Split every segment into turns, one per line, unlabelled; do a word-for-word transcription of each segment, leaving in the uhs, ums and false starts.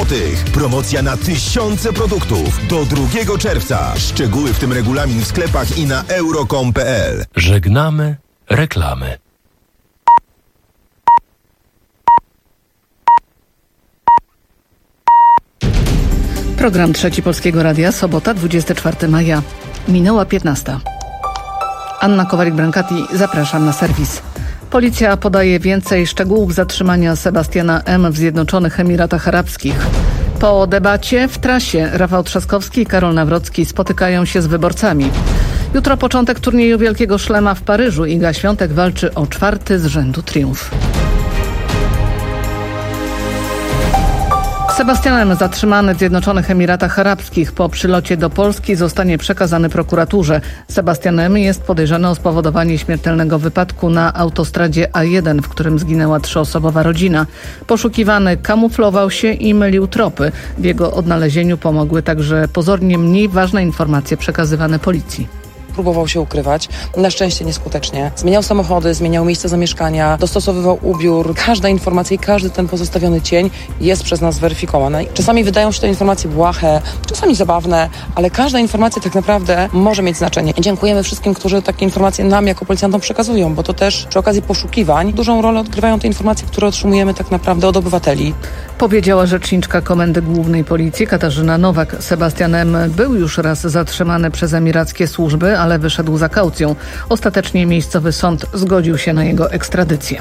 złotych. Promocja na tysiące produktów do drugiego czerwca. Szczegóły, w tym regulamin w sklepach i na euro kropka com kropka p l.
Żegnamy reklamy.
Program Trzeci Polskiego Radia, sobota, dwudziestego czwartego maja. Minęła piętnasta. Anna Kowalik-Brankati, zapraszam na serwis. Policja podaje więcej szczegółów zatrzymania Sebastiana M. w Zjednoczonych Emiratach Arabskich. Po debacie w trasie Rafał Trzaskowski i Karol Nawrocki spotykają się z wyborcami. Jutro początek turnieju Wielkiego Szlema w Paryżu. Iga Świątek walczy o czwarty z rzędu triumf. Sebastian M., zatrzymany w Zjednoczonych Emiratach Arabskich, po przylocie do Polski zostanie przekazany prokuraturze. Sebastian M. jest podejrzany o spowodowanie śmiertelnego wypadku na autostradzie A jeden, w którym zginęła trzyosobowa rodzina. Poszukiwany kamuflował się i mylił tropy. W jego odnalezieniu pomogły także pozornie mniej ważne informacje przekazywane policji.
Próbował się ukrywać, na szczęście nieskutecznie. Zmieniał samochody, zmieniał miejsce zamieszkania, dostosowywał ubiór. Każda informacja i każdy ten pozostawiony cień jest przez nas zweryfikowany. Czasami wydają się te informacje błahe, czasami zabawne, ale każda informacja tak naprawdę może mieć znaczenie. Dziękujemy wszystkim, którzy takie informacje nam jako policjantom przekazują, bo to też przy okazji poszukiwań dużą rolę odgrywają te informacje, które otrzymujemy tak naprawdę od obywateli.
Powiedziała rzeczniczka Komendy Głównej Policji Katarzyna Nowak. Sebastian M. był już raz zatrzymany przez emirackie służby, ale wyszedł za kaucją. Ostatecznie miejscowy sąd zgodził się na jego ekstradycję.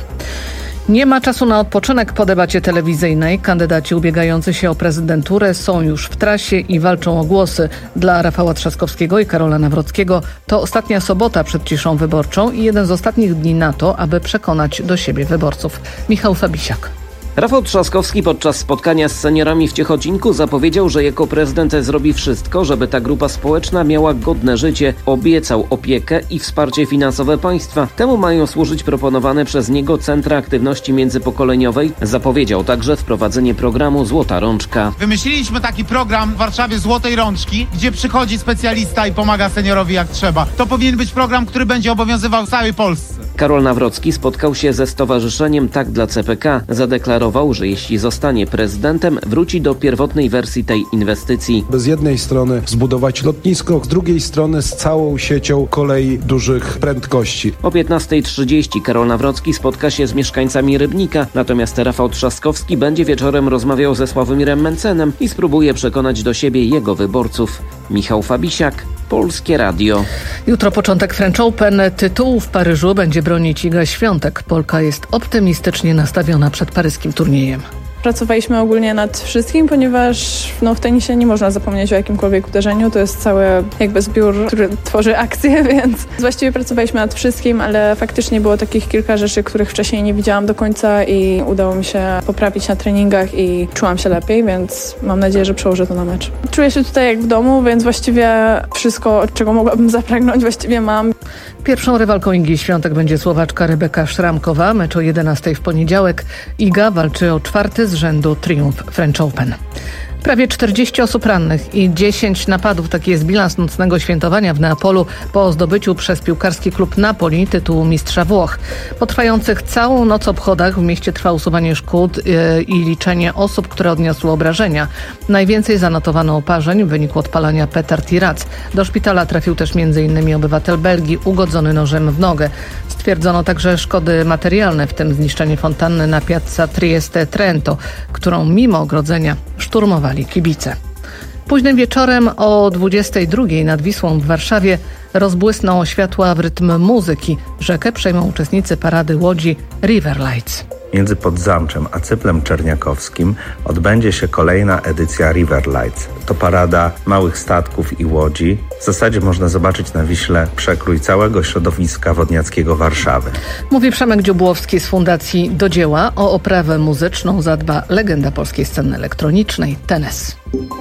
Nie ma czasu na odpoczynek po debacie telewizyjnej. Kandydaci ubiegający się o prezydenturę są już w trasie i walczą o głosy. Dla Rafała Trzaskowskiego i Karola Nawrockiego to ostatnia sobota przed ciszą wyborczą i jeden z ostatnich dni na to, aby przekonać do siebie wyborców. Michał Fabisiak.
Rafał Trzaskowski podczas spotkania z seniorami w Ciechocinku zapowiedział, że jako prezydent zrobi wszystko, żeby ta grupa społeczna miała godne życie. Obiecał opiekę i wsparcie finansowe państwa. Temu mają służyć proponowane przez niego centra aktywności międzypokoleniowej. Zapowiedział także wprowadzenie programu Złota Rączka.
Wymyśliliśmy taki program w Warszawie Złotej Rączki, gdzie przychodzi specjalista i pomaga seniorowi jak trzeba. To powinien być program, który będzie obowiązywał w całej Polsce.
Karol Nawrocki spotkał się ze stowarzyszeniem Tak dla C P K. Zadeklarował, że jeśli zostanie prezydentem, wróci do pierwotnej wersji tej inwestycji.
Z jednej strony zbudować lotnisko, z drugiej strony z całą siecią kolei dużych prędkości.
O piętnastej trzydzieści Karol Nawrocki spotka się z mieszkańcami Rybnika, natomiast Rafał Trzaskowski będzie wieczorem rozmawiał ze Sławomirem Mencenem i spróbuje przekonać do siebie jego wyborców. Michał Fabisiak, Polskie Radio.
Jutro początek French Open. Tytułu w Paryżu będzie bronić Iga Świątek. Polka jest optymistycznie nastawiona przed paryskim turniejem.
Pracowaliśmy ogólnie nad wszystkim, ponieważ no, w tenisie nie można zapomnieć o jakimkolwiek uderzeniu. To jest cały jakby zbiór, który tworzy akcję, więc właściwie pracowaliśmy nad wszystkim, ale faktycznie było takich kilka rzeczy, których wcześniej nie widziałam do końca i udało mi się poprawić na treningach i czułam się lepiej, więc mam nadzieję, że przełożę to na mecz. Czuję się tutaj jak w domu, więc właściwie wszystko, czego mogłabym zapragnąć, właściwie mam.
Pierwszą rywalką Igi Świątek będzie Słowaczka Rebeka Szramkowa. Mecz o jedenastej w poniedziałek. Iga walczy o czwarty z rzędu triumf French Open. Prawie czterdzieści osób rannych i dziesięć napadów. Taki jest bilans nocnego świętowania w Neapolu po zdobyciu przez piłkarski klub Napoli tytułu mistrza Włoch. Po trwających całą noc obchodach w mieście trwa usuwanie szkód i liczenie osób, które odniosły obrażenia. Najwięcej zanotowano oparzeń w wyniku odpalania petard i rac. Do szpitala trafił też między innymi obywatel Belgii ugodzony nożem w nogę. Stwierdzono także szkody materialne, w tym zniszczenie fontanny na Piazza Trieste Trento, którą mimo ogrodzenia szturmowali kibice. Późnym wieczorem o dwudziestej drugiej nad Wisłą w Warszawie rozbłysną światła w rytm muzyki. Rzekę przejmą uczestnicy parady łodzi River Lights.
Między Podzamczem a Cyplem Czerniakowskim odbędzie się kolejna edycja River Lights. To parada małych statków i łodzi. W zasadzie można zobaczyć na Wiśle przekrój całego środowiska wodniackiego Warszawy.
Mówi Przemek Dziubłowski z Fundacji Do Dzieła. O oprawę muzyczną zadba legenda polskiej sceny elektronicznej Tenes.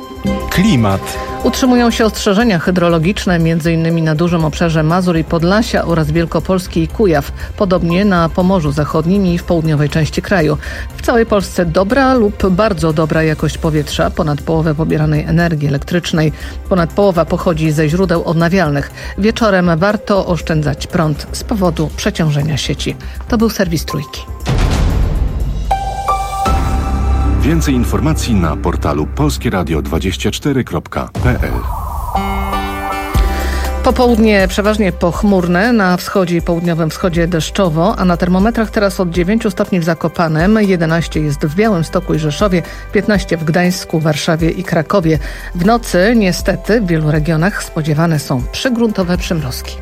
Klimat.
Utrzymują się ostrzeżenia hydrologiczne m.in. na dużym obszarze Mazur i Podlasia oraz Wielkopolski i Kujaw. Podobnie na Pomorzu Zachodnim i w południowej części kraju. W całej Polsce dobra lub bardzo dobra jakość powietrza. Ponad połowę pobieranej energii elektrycznej. Ponad połowa pochodzi ze źródeł odnawialnych. Wieczorem warto oszczędzać prąd z powodu przeciążenia sieci. To był serwis Trójki.
Więcej informacji na portalu polskie radio dwadzieścia cztery kropka p l.
Popołudnie przeważnie pochmurne, na wschodzie i południowym wschodzie deszczowo, a na termometrach teraz od dziewięciu stopni w Zakopanem, jedenaście jest w Białymstoku i Rzeszowie, piętnaście w Gdańsku, Warszawie i Krakowie. W nocy niestety w wielu regionach spodziewane są przygruntowe przymrozki.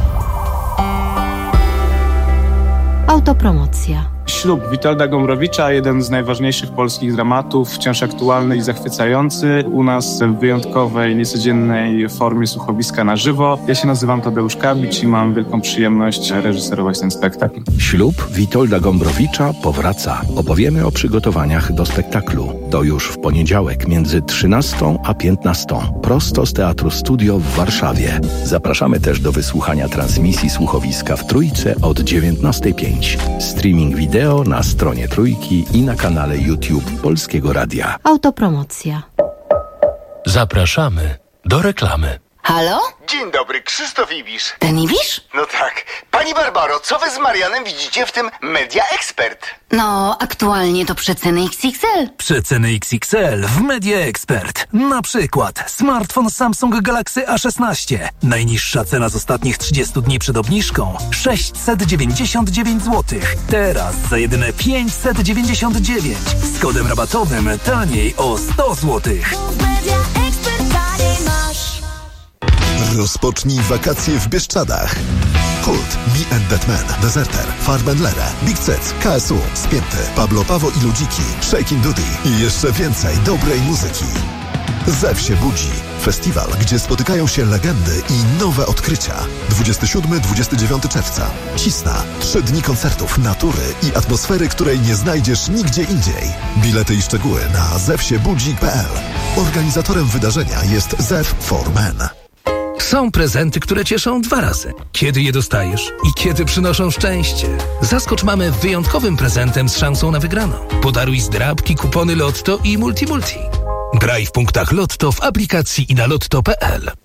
Autopromocja.
Ślub Witolda Gombrowicza, jeden z najważniejszych polskich dramatów, wciąż aktualny i zachwycający. U nas w wyjątkowej, niecodziennej formie słuchowiska na żywo. Ja się nazywam Tadeusz Kabić i mam wielką przyjemność reżyserować ten spektakl.
Ślub Witolda Gombrowicza powraca. Opowiemy o przygotowaniach do spektaklu. To już w poniedziałek między trzynastą a piętnastą. Prosto z Teatru Studio w Warszawie. Zapraszamy też do wysłuchania transmisji słuchowiska w Trójce od dziewiętnastej pięć. Streaming wideo na stronie Trójki i na kanale YouTube Polskiego Radia.
Autopromocja.
Zapraszamy do reklamy.
Halo?
Dzień dobry, Krzysztof Ibisz.
Ten Ibisz?
No tak. Pani Barbaro, co wy z Marianem widzicie w tym Media Expert?
No, aktualnie to przeceny X X L.
Przeceny X X L w Media Expert. Na przykład smartfon Samsung Galaxy A szesnaście. Najniższa cena z ostatnich trzydziestu dni przed obniżką sześćset dziewięćdziesiąt dziewięć złotych. Teraz za jedyne pięćset dziewięćdziesiąt dziewięć. Z kodem rabatowym taniej o sto złotych.
Media Expert taniej masz.
Rozpocznij wakacje w Bieszczadach. Kult, Me and That Man, Deserter, Farben Lere, Big Cec, K S U, Spięty, Pablo Pawo i Ludziki, Shakin' Dudy i jeszcze więcej dobrej muzyki. Zew się budzi. Festiwal, gdzie spotykają się legendy i nowe odkrycia. dwudziestego siódmego do dwudziestego dziewiątego czerwca. Cisna. Trzy dni koncertów, natury i atmosfery, której nie znajdziesz nigdzie indziej. Bilety i szczegóły na zew się budzi kropka p l. Organizatorem wydarzenia jest Zew for Men.
Są prezenty, które cieszą dwa razy. Kiedy je dostajesz i kiedy przynoszą szczęście. Zaskocz mamę wyjątkowym prezentem z szansą na wygraną. Podaruj zdrabki, kupony Lotto i Multi-Multi. Graj w punktach Lotto w aplikacji i na lotto kropka p l.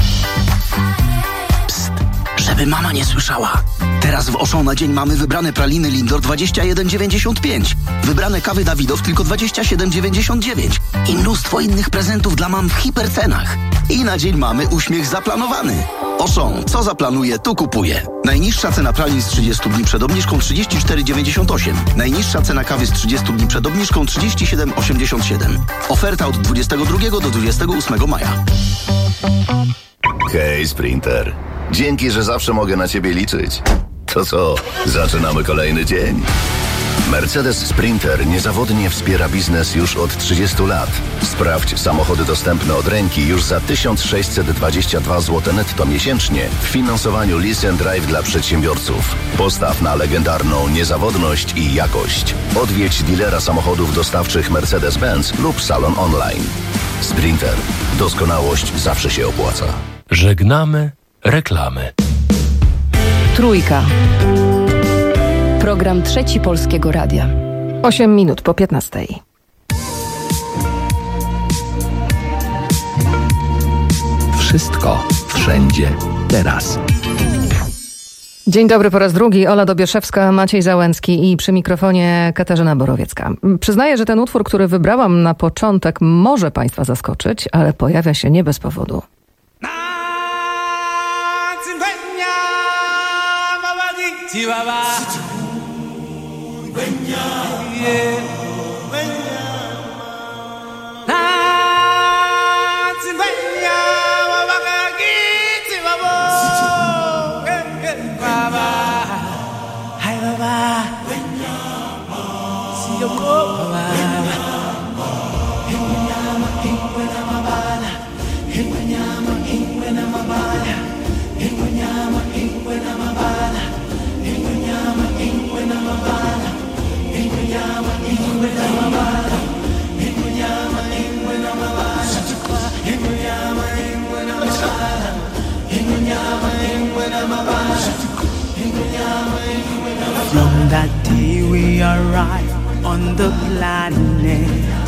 Psst, żeby mama nie słyszała. Teraz w Auchan na Dzień Mamy wybrane praliny Lindor dwadzieścia jeden dziewięćdziesiąt pięć. Wybrane kawy Dawidow tylko dwadzieścia siedem dziewięćdziesiąt dziewięć. I mnóstwo innych prezentów dla mam w hipercenach. I na Dzień Mamy uśmiech zaplanowany. Auchan, co zaplanuje, tu kupuje. Najniższa cena pralin z trzydziestu dni przed obniżką trzydzieści cztery dziewięćdziesiąt osiem. Najniższa cena kawy z trzydziestu dni przed obniżką trzydzieści siedem osiemdziesiąt siedem. Oferta od dwudziestego drugiego do dwudziestego ósmego maja.
Hej, Sprinter. Dzięki, że zawsze mogę na ciebie liczyć. To co, zaczynamy kolejny dzień. Mercedes Sprinter niezawodnie wspiera biznes już od trzydziestu lat. Sprawdź samochody dostępne od ręki już za tysiąc sześćset dwadzieścia dwa złote netto miesięcznie w finansowaniu Lease and Drive dla przedsiębiorców. Postaw na legendarną niezawodność i jakość. Odwiedź dealera samochodów dostawczych Mercedes-Benz lub salon online. Sprinter. Doskonałość zawsze się opłaca.
Żegnamy reklamy.
Trójka. Program Trzeci Polskiego Radia. Osiem minut po piętnastej.
Wszystko, wszędzie, teraz.
Dzień dobry po raz drugi. Ola Dobieszewska, Maciej Załęcki i przy mikrofonie Katarzyna Borowiecka. Przyznaję, że ten utwór, który wybrałam na początek, może Państwa zaskoczyć, ale pojawia się nie bez powodu.
From that day we arrived on the planet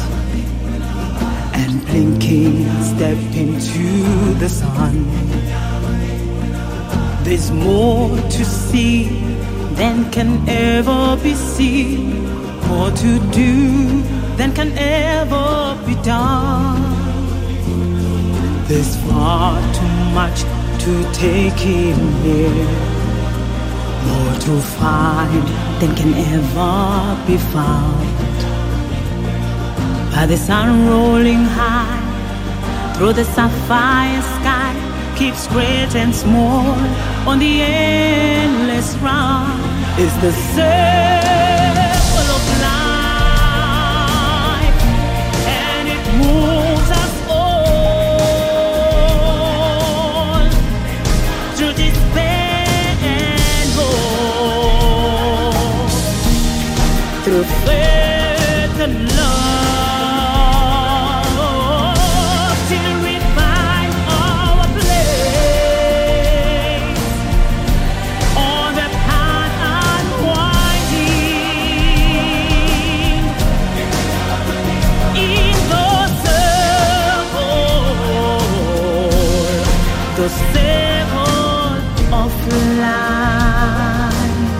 and blinking stepped into the sun. There's more to see than can ever be seen, more to do than can ever be done. There's far too much to take in here, more to find than can ever be found. By the sun rolling high through the sapphire sky, keeps great and small on the endless round. Is the circle of life, and it moves us all through despair and hope, through faith and love. The circle of life.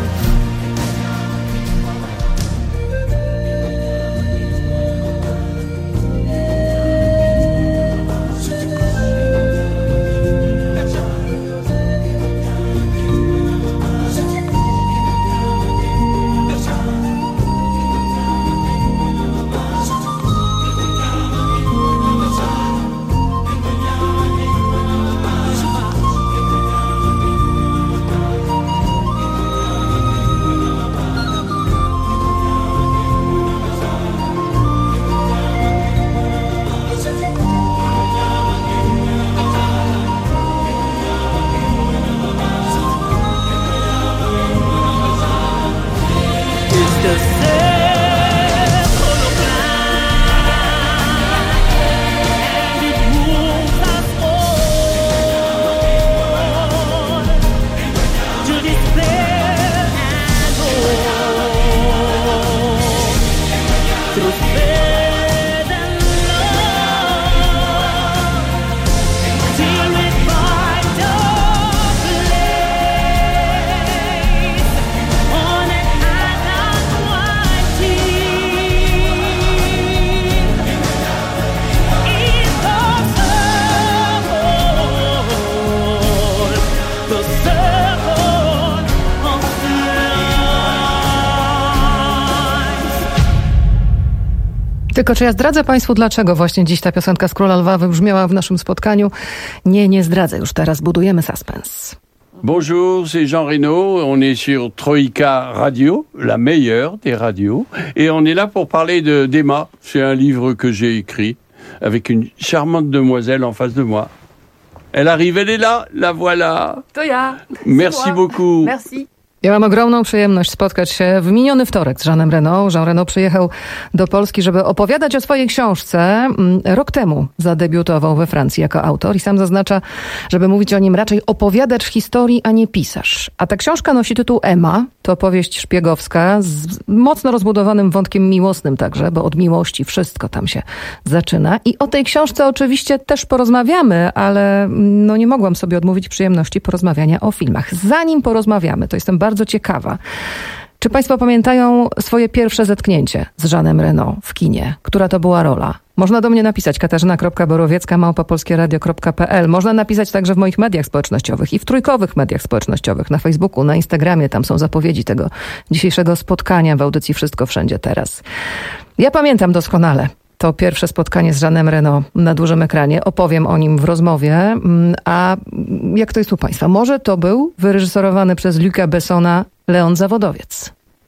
Tylko czy ja zdradzę Państwu, dlaczego właśnie dziś ta piosenka z Króla Lwa wybrzmiała w naszym spotkaniu? Nie, nie zdradzę już teraz, budujemy suspens.
Bonjour, c'est Jean Reno, on est sur Troika Radio, la meilleure des radios, et on est là pour parler de d'Emma. C'est un livre que j'ai écrit avec une charmante demoiselle en face de moi. Elle arrive, elle est là, la voilà.
To ja.
Merci beaucoup.
Merci.
Ja mam ogromną przyjemność spotkać się w miniony wtorek z Jeanem Reno. Jean Reno przyjechał do Polski, żeby opowiadać o swojej książce. Rok temu zadebiutował we Francji jako autor i sam zaznacza, żeby mówić o nim raczej opowiadacz historii, a nie pisarz. A ta książka nosi tytuł Emma. To powieść szpiegowska z mocno rozbudowanym wątkiem miłosnym także, bo od miłości wszystko tam się zaczyna. I o tej książce oczywiście też porozmawiamy, ale no nie mogłam sobie odmówić przyjemności porozmawiania o filmach. Zanim porozmawiamy, to jestem bardzo ciekawa. Czy Państwo pamiętają swoje pierwsze zetknięcie z Jeanem Reno w kinie? Która to była rola? Można do mnie napisać katarzyna kropka borowiecka małpa polskieradio kropka p l. Można napisać także w moich mediach społecznościowych i w trójkowych mediach społecznościowych, na Facebooku, na Instagramie. Tam są zapowiedzi tego dzisiejszego spotkania w audycji Wszystko Wszędzie Teraz. Ja pamiętam doskonale to pierwsze spotkanie z Jeanem Reno na dużym ekranie. Opowiem o nim w rozmowie. A jak to jest u Państwa? Może to był wyreżyserowany przez Luca Bessona Leon Zawodowiec.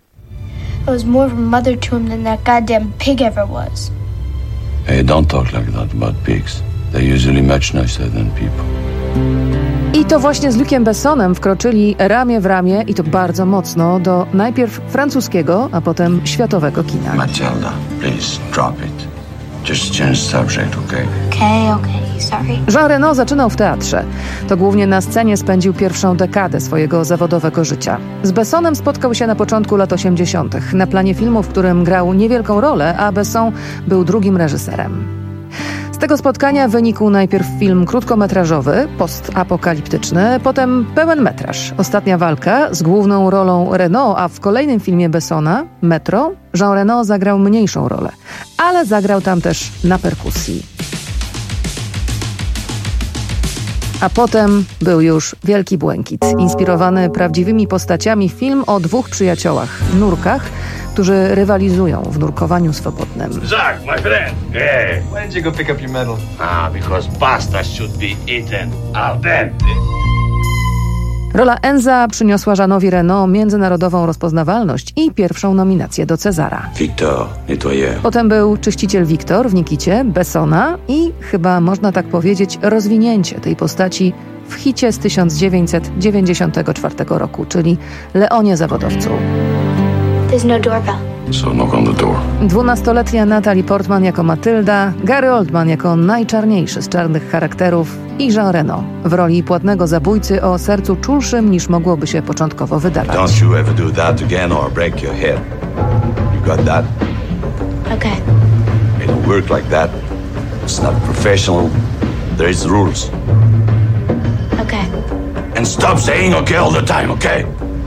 I was more of a mother to him than that goddamn pig ever was.
Hey, don't talk like that about pigs. They're usually much nicer than people.
I to właśnie z Luciem Bessonem wkroczyli ramię w ramię, i to bardzo mocno, do najpierw francuskiego, a potem światowego kina.
Matilda, please drop it. Just change subject, okay?
Okay, okay, sorry.
Jean Reno zaczynał w teatrze. To głównie na scenie spędził pierwszą dekadę swojego zawodowego życia. Z Bessonem spotkał się na początku lat osiemdziesiątych. Na planie filmu, w którym grał niewielką rolę, a Besson był drugim reżyserem. Z tego spotkania wynikł najpierw film krótkometrażowy, postapokaliptyczny, potem pełen metraż. Ostatnia walka z główną rolą Reno, a w kolejnym filmie Bessona, Metro, Jean Reno zagrał mniejszą rolę, ale zagrał tam też na perkusji. A potem był już Wielki Błękit, inspirowany prawdziwymi postaciami film o dwóch przyjaciołach, nurkach, którzy rywalizują w nurkowaniu swobodnym.
Zach, my friend. Hey. Why didn't you go pick up your medal? Ah, because pasta should be eaten al dente.
Rola Enza przyniosła Jeanowi Reno międzynarodową rozpoznawalność i pierwszą nominację do Cezara.
Victor, nettoyeur.
Potem był Czyściciel Victor w Nikicie, Bessona i chyba można tak powiedzieć rozwinięcie tej postaci w hicie z tysiąc dziewięćset dziewięćdziesiątego czwartego roku, czyli Leonie Zawodowcu.
There's no doorbell.
So knock on the door.
Dwunastoletnia Natalie Portman jako Matylda, Gary Oldman jako najczarniejszy z czarnych charakterów i Jean Reno w roli płatnego zabójcy o sercu czulszym niż mogłoby się początkowo wydawać.
Don't you ever do that again or break your head. You got that?
Okay.
It don't work like that. It's not professional. There is rules.
Okay.
And stop saying okay all the time, okay?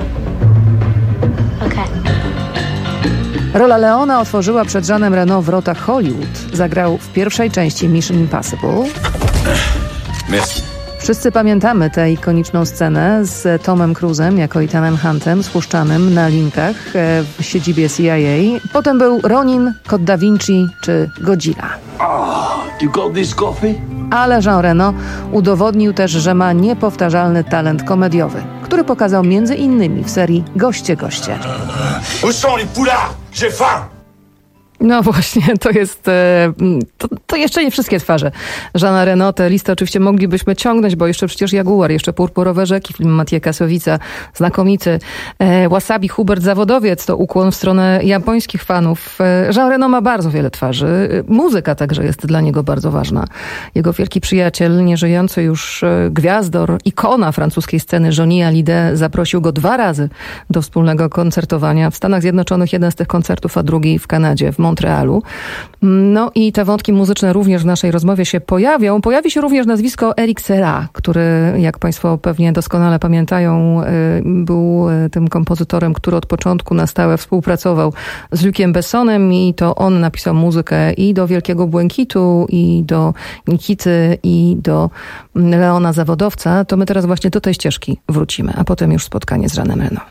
Okay.
Rola Leona otworzyła przed Jeanem Reno wrota Hollywood. Zagrał w pierwszej części Mission Impossible.
Miss.
Wszyscy pamiętamy tę ikoniczną scenę z Tomem Cruise'em jako Ethanem Huntem spuszczanym na linkach w siedzibie C I A. Potem był Ronin, Kod Da Vinci czy Godzilla.
Oh, you got this coffee?
Ale Jean Reno udowodnił też, że ma niepowtarzalny talent komediowy, który pokazał między innymi w serii Goście, goście.
Où sont les poulards? J'ai faim!
No właśnie, to jest, to, to jeszcze nie wszystkie twarze Jeana Reno. Tę listę oczywiście moglibyśmy ciągnąć, bo jeszcze przecież Jaguar, jeszcze Purpurowe rzeki, film Matija Kasowica, znakomity. Wasabi, Hubert Zawodowiec, to ukłon w stronę japońskich fanów. Jean Reno ma bardzo wiele twarzy. Muzyka także jest dla niego bardzo ważna. Jego wielki przyjaciel, nieżyjący już gwiazdor, ikona francuskiej sceny Johnny Hallyday zaprosił go dwa razy do wspólnego koncertowania. W Stanach Zjednoczonych jeden z tych koncertów, a drugi w Kanadzie, w Montrealu. No i te wątki muzyczne również w naszej rozmowie się pojawią. Pojawi się również nazwisko Eric Serra, który, jak Państwo pewnie doskonale pamiętają, był tym kompozytorem, który od początku na stałe współpracował z Luciem Bessonem i to on napisał muzykę i do Wielkiego Błękitu, i do Nikity, i do Leona Zawodowca. To my teraz właśnie do tej ścieżki wrócimy, a potem już spotkanie z Jeanem Reno.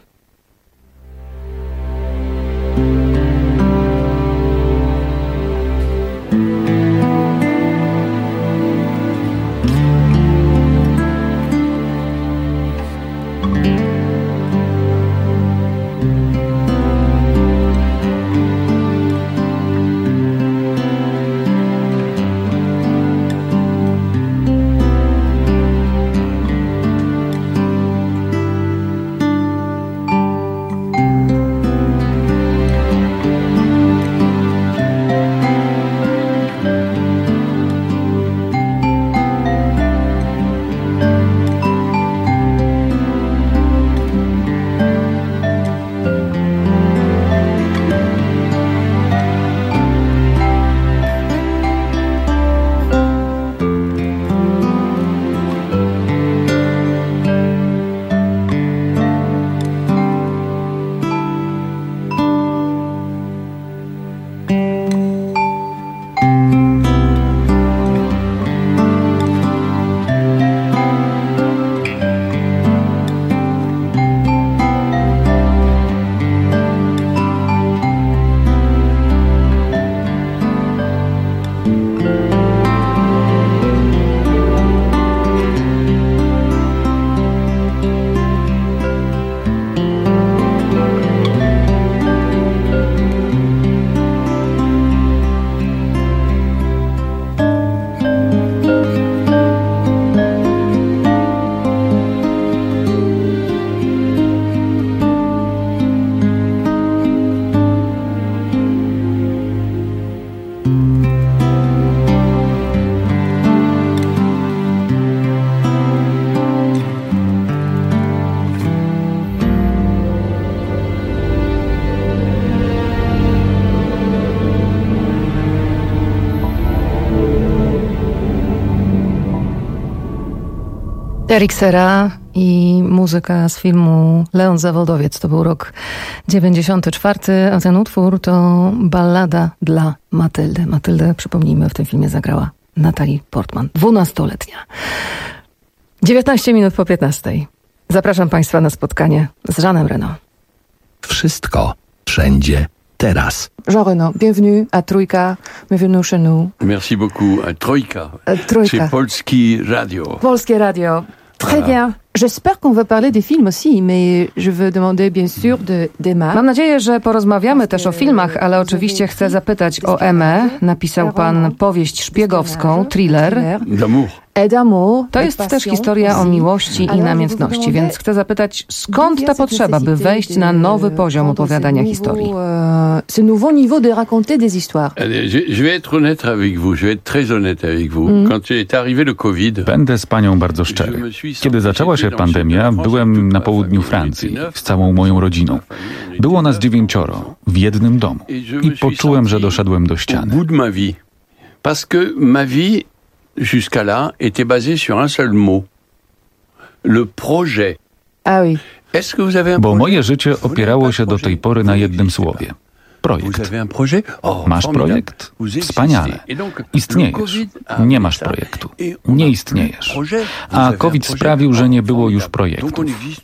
Eric Serra i muzyka z filmu Leon Zawodowiec. To był rok dziewięćdziesiąty czwarty, a ten utwór to ballada dla Matyldy. Matyldę, przypomnijmy, w tym filmie zagrała Natalie Portman, dwunastoletnia. dziewiętnaście minut po piętnastej. Zapraszam Państwa na spotkanie z Jeanem Reno.
Wszystko, wszędzie, teraz.
Jean Reno, bienvenue à Trójka, bienvenue chez nous.
Merci beaucoup. À Trójka.
Trójka.
C'est Polski Radio.
Polskie Radio. Très bien. J'espère qu'on va parler des films aussi, mais je veux demander bien sûr de d'Emma. Mam nadzieję, że porozmawiamy też o filmach, ale oczywiście chcę zapytać o Emmę. Napisał pan powieść szpiegowską, thriller.
D'amour.
To jest też historia o miłości i namiętności, więc chcę zapytać, skąd ta potrzeba, by wejść na nowy poziom opowiadania historii?
Ce nouveau niveau de raconter des histoires.
Je, je vais être honnête avec vous, je vais être très honnête avec vous. Mm. Quand est arrivé le Covid,
będę z panią bardzo szczery. Kiedy zaczęła się pandemia, byłem na południu Francji z całą moją rodziną. Było nas dziewięcioro w jednym domu i poczułem, że doszedłem do ściany.
Au bout de ma vie, parce que ma vie jusqu'à là était basée sur un seul mot. Le projet.
Ah oui.
Est-ce que vous avez un
Bo moje życie opierało się do tej pory na jednym słowie. Projekt. Masz projekt? Wspaniale. Istniejesz. Nie masz projektu. Nie istniejesz. A COVID sprawił, że nie było już projektu.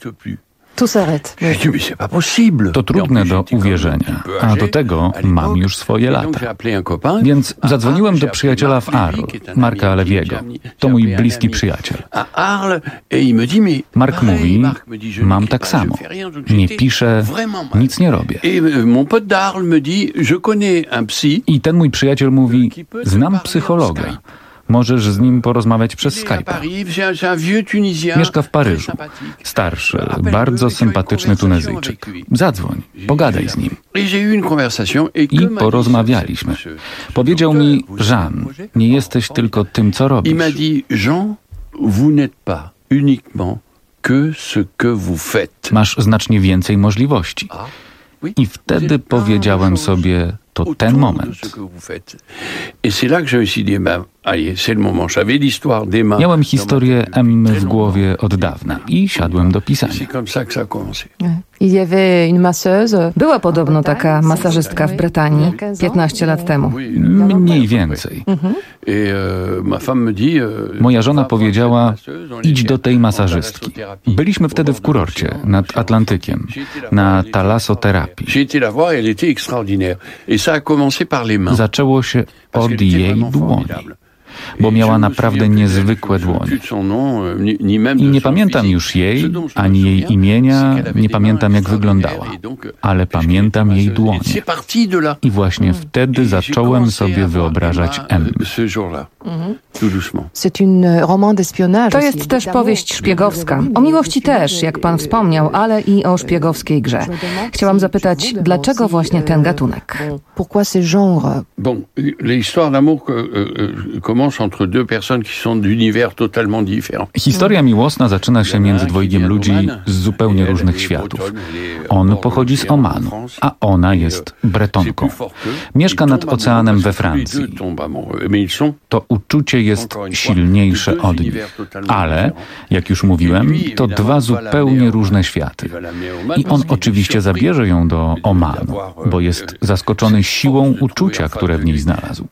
To trudne do uwierzenia, a do tego mam już swoje lata. Więc zadzwoniłem do przyjaciela w Arles, Marka Leviego. To mój bliski przyjaciel. Mark mówi, mam tak samo. Nie piszę, nic nie robię. I ten mój przyjaciel mówi, znam psychologa. Możesz z nim porozmawiać przez Skype'a. Mieszka w Paryżu. Starszy, bardzo sympatyczny Tunezyjczyk. Zadzwoń, pogadaj z nim. I porozmawialiśmy. Powiedział mi, Jean, nie jesteś tylko tym, co robisz. Masz znacznie więcej możliwości. I wtedy powiedziałem sobie, to ten moment. Miałem historię Emmy w głowie od dawna i siadłem do pisania.
Była podobno taka masażystka w Brytanii piętnaście lat temu.
Mniej więcej. Moja żona powiedziała, idź do tej masażystki. Byliśmy wtedy w kurorcie nad Atlantykiem, na talasoterapii. Zaczęło się od jej dłoni, bo miała naprawdę niezwykłe dłonie. I nie pamiętam już jej, ani jej imienia, nie pamiętam jak wyglądała, ale pamiętam jej dłonie. I właśnie wtedy zacząłem sobie wyobrażać Emmę.
To jest też powieść szpiegowska. O miłości też, jak pan wspomniał, ale i o szpiegowskiej grze. Chciałam zapytać, dlaczego właśnie ten gatunek?
Pourquoi ce genre?
Bon, l'histoire d'amour commence entre deux personnes qui sont d'univers totalement différents.
Historia miłosna zaczyna się między dwojgiem ludzi z zupełnie różnych światów. On pochodzi z Omanu, a ona jest Bretonką. Mieszka nad oceanem we Francji. To uczucie jest silniejsze od nich. Ale, jak już mówiłem, to dwa zupełnie różne światy. I on oczywiście zabierze ją do Omanu, bo jest zaskoczony siłą uczucia, które w niej znalazł.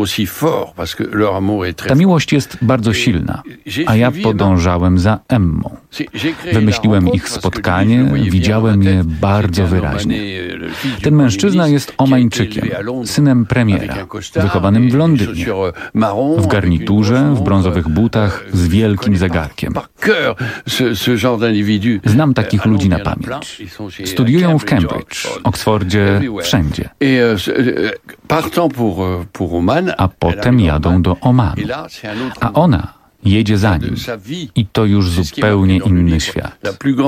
Ta miłość jest bardzo silna, a ja podążałem za Emmą. Wymyśliłem ich spotkanie, widziałem je bardzo wyraźnie. Ten mężczyzna jest Omańczykiem, synem premiera, wychowanym w Londynie, w garniturze, w brązowych butach, z wielkim zegarkiem. Znam takich ludzi na pamięć. Studiują w Cambridge, Oksfordzie, wszędzie. A potem jadą do Omanu. A ona jedzie za nim. I to już zupełnie inny świat.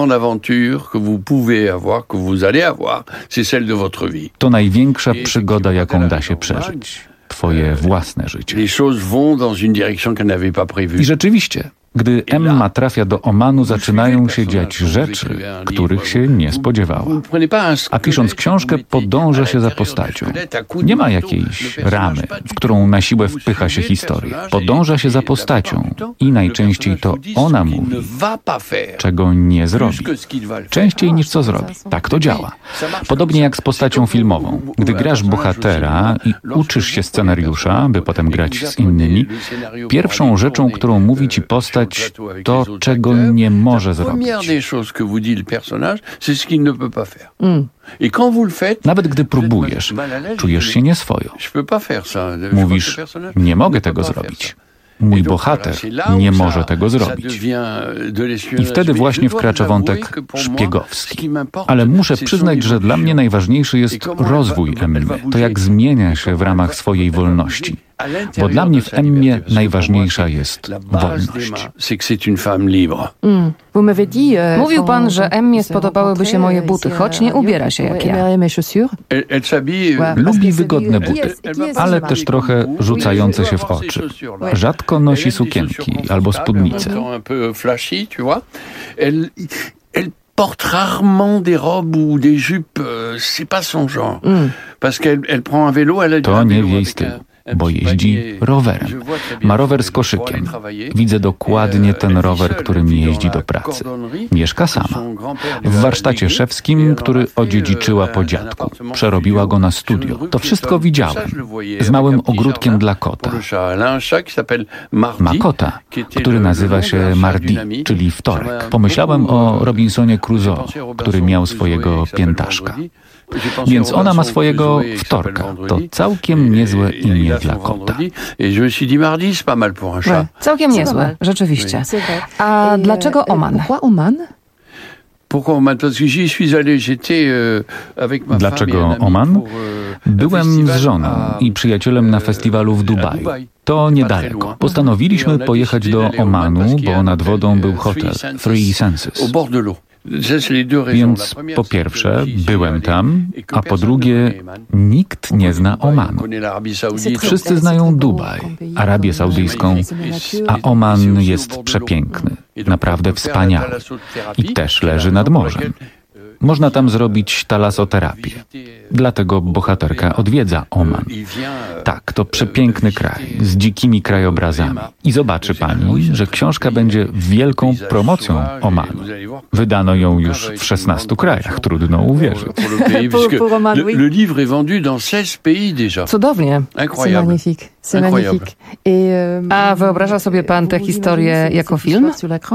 To największa przygoda, jaką da się przeżyć. Twoje własne życie. I rzeczywiście, Gdy Emma trafia do Omanu, zaczynają się dziać rzeczy, których się nie spodziewała. A pisząc książkę, podąża się za postacią. Nie ma jakiejś ramy, w którą na siłę wpycha się historia. Podąża się za postacią i najczęściej to ona mówi, czego nie zrobi. Częściej niż co zrobi. Tak to działa. Podobnie jak z postacią filmową. Gdy grasz bohatera i uczysz się scenariusza, by potem grać z innymi, pierwszą rzeczą, którą mówi ci postać, to czego nie może zrobić.
Mm.
Nawet gdy próbujesz, czujesz się nieswojo. Mówisz, nie mogę tego zrobić. Mój bohater nie może tego zrobić. I wtedy właśnie wkracza wątek szpiegowski. Ale muszę przyznać, że dla mnie najważniejszy jest rozwój Emmy. To jak zmienia się w ramach swojej wolności. Bo dla mnie w Emmie najważniejsza jest wolność.
Mm. Mówił pan, że Emmie spodobałyby się moje buty, choć nie ubiera się jak ja.
Lubi wygodne buty, ale też trochę rzucające się w oczy. Rzadko nosi sukienki albo spódnice.
Porte rarement des robes ou des jupes, c'est pas son genre. Mm. Parce qu'elle elle prend un vélo, elle a
To nie w jej stylu, bo jeździ rowerem. Ma rower z koszykiem. Widzę dokładnie ten rower, którym jeździ do pracy. Mieszka sama. W warsztacie szewskim, który odziedziczyła po dziadku. Przerobiła go na studio. To wszystko widziałem. Z małym ogródkiem dla kota. Ma kota, który nazywa się Mardi, czyli wtorek. Pomyślałem o Robinsonie Crusoe, który miał swojego piętaszka. Więc ona ma swojego wtorka. To całkiem niezłe imię dla kota.
Całkiem niezłe, rzeczywiście. A dlaczego Oman?
Dlaczego Oman? Byłem z żoną i przyjacielem na festiwalu w Dubaju. To niedaleko. Postanowiliśmy pojechać do Omanu, bo nad wodą był hotel Three Senses. Więc po pierwsze byłem tam, a po drugie nikt nie zna Omanu. Wszyscy znają Dubaj, Arabię Saudyjską, a Oman jest przepiękny, naprawdę wspaniały i też leży nad morzem. Można tam zrobić talasoterapię. Dlatego bohaterka odwiedza Oman. Tak, to przepiękny kraj z dzikimi krajobrazami. I zobaczy pani, że książka będzie wielką promocją Omanu. Wydano ją już w szesnastu krajach, trudno uwierzyć.
Cudownie. A wyobraża sobie pan tę historię jako film?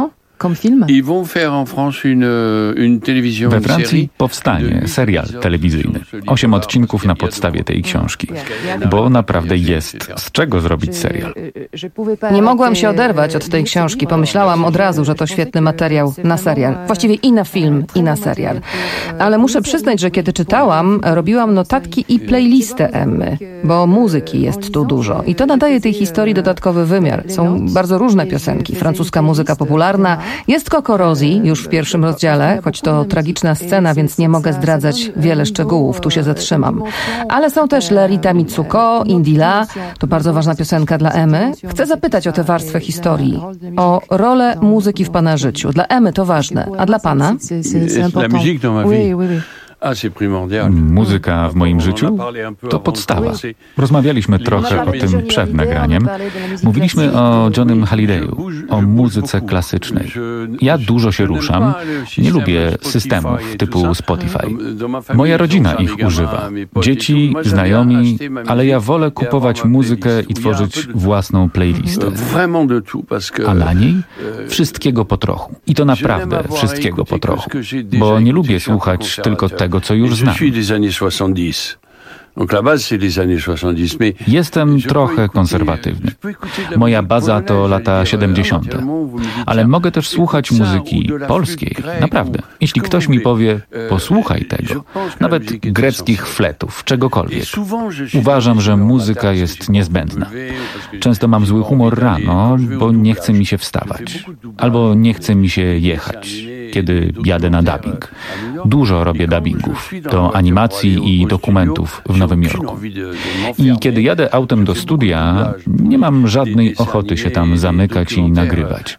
We Francji powstanie serial telewizyjny. Osiem odcinków na podstawie tej książki. Bo naprawdę jest z czego zrobić serial.
Nie mogłam się oderwać od tej książki. Pomyślałam od razu, że to świetny materiał na serial. Właściwie i na film, i na serial. Ale muszę przyznać, że kiedy czytałam, robiłam notatki i playlistę Emmy. Bo muzyki jest tu dużo. I to nadaje tej historii dodatkowy wymiar. Są bardzo różne piosenki. Francuska muzyka popularna. Jest Coco Rosie już w pierwszym rozdziale, choć to tragiczna scena, więc nie mogę zdradzać wiele szczegółów, tu się zatrzymam. Ale są też Lerita Mitsuko, Indila, to bardzo ważna piosenka dla Emmy. Chcę zapytać o tę warstwę historii, o rolę muzyki w pana życiu. Dla Emmy to ważne, a dla pana?
Muzyka w moim życiu to podstawa. Rozmawialiśmy trochę o tym przed nagraniem. Mówiliśmy o Johnnym Hallidayu, o muzyce klasycznej. Ja dużo się ruszam. Nie lubię systemów typu Spotify. Moja rodzina ich używa. Dzieci, znajomi, ale ja wolę kupować muzykę i tworzyć własną playlistę. A na niej wszystkiego po trochu. I to naprawdę wszystkiego po trochu. Bo nie lubię słuchać tylko tego, co już znam. Jestem trochę konserwatywny. Moja baza to lata siedemdziesiąte. Ale mogę też słuchać muzyki polskiej. Naprawdę. Jeśli ktoś mi powie, posłuchaj tego, nawet greckich fletów, czegokolwiek. Uważam, że muzyka jest niezbędna. Często mam zły humor rano, bo nie chce mi się wstawać. Albo nie chce mi się jechać, kiedy jadę na dubbing. Dużo robię dubbingów, do animacji i dokumentów w Nowym Jorku. I kiedy jadę autem do studia, nie mam żadnej ochoty się tam zamykać i nagrywać.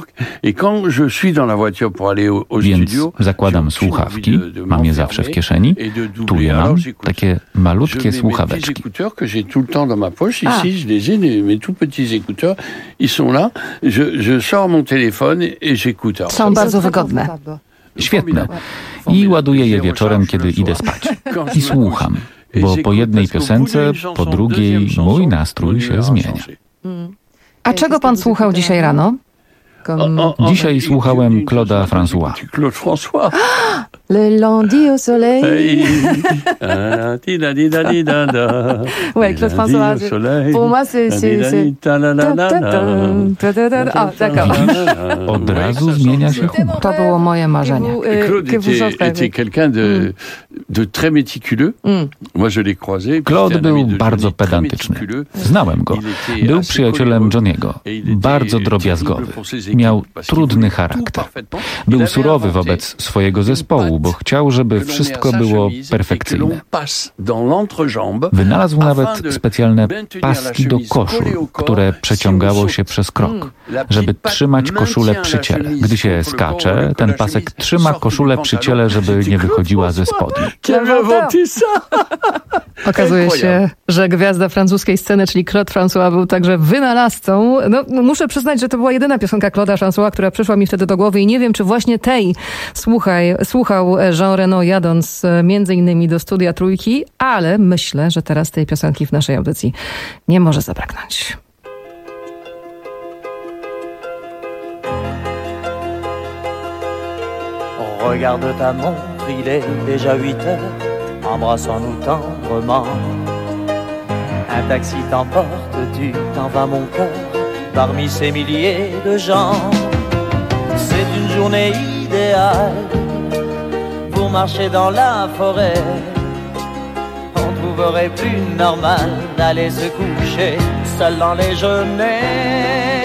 Więc zakładam słuchawki, mam je zawsze w kieszeni, tu je mam, takie malutkie słuchaweczki.
Ah. Ici, je les ai, mes tout petits écouteurs, ils sont là. Je, je sors mon téléphone et j'écoute.
Są bardzo wygodne.
Świetne. I ładuję je wieczorem, kiedy idę spać. I słucham, bo po jednej piosence, po drugiej mój nastrój się zmienia.
A czego pan słuchał dzisiaj rano?
Dzisiaj słuchałem Claude'a François.
Claude François.
Le lundi au soleil. Ouais, Claude François. Pour moi, c'est...
Od razu zmienia się humor.
To było moje marzenie.
Claude était, était quelqu'un de, de très méticuleux. Moi, je l'ai croisé.
Claude był bardzo pedantyczny. Znałem go. Był przyjacielem Johniego. Bardzo drobiazgowy. Miał trudny charakter. Był surowy wobec swojego zespołu, bo chciał, żeby wszystko było perfekcyjne. Wynalazł nawet specjalne paski do koszul, które przeciągało się przez krok, żeby trzymać koszulę przy ciele. Gdy się skacze, ten pasek trzyma koszulę przy ciele, żeby nie wychodziła ze spodni.
Okazuje się, że gwiazda francuskiej sceny, czyli Claude François, był także wynalazcą. No, muszę przyznać, że to była jedyna piosenka Claude'a François, która przyszła mi wtedy do głowy i nie wiem, czy właśnie tej słuchaj, słuchał Jean Reno jadąc między innymi do studia Trójki, ale myślę, że teraz tej piosenki w naszej audycji nie może zabraknąć.
Regarde ta montre, il est déjà huit heures. Embrassons-nous tendrement. Un taxi t'emporte, tu t'en vas mon cœur, parmi ces milliers de gens. C'est une journée idéale pour marcher dans la forêt. On trouverait plus normal d'aller se coucher seul dans les genêts.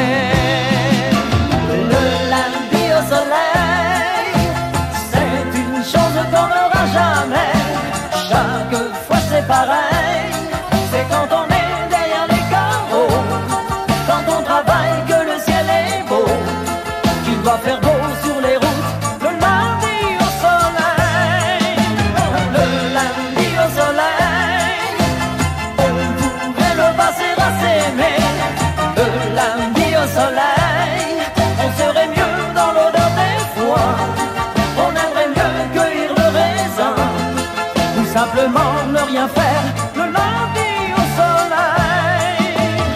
Le lundi au soleil, c'est une chose qu'on n'aura jamais. Chaque fois c'est pareil, c'est quand on est derrière les carreaux, quand on travaille que le ciel est beau, qu'il doit faire beau sur les routes, le lundi au soleil, le lundi au soleil, on pourrait le passer à s'aimer, le lundi au soleil, on serait mieux dans l'odeur des foins, on aimerait mieux cueillir le raisin, ou simplement ne rien faire, le lundi au soleil.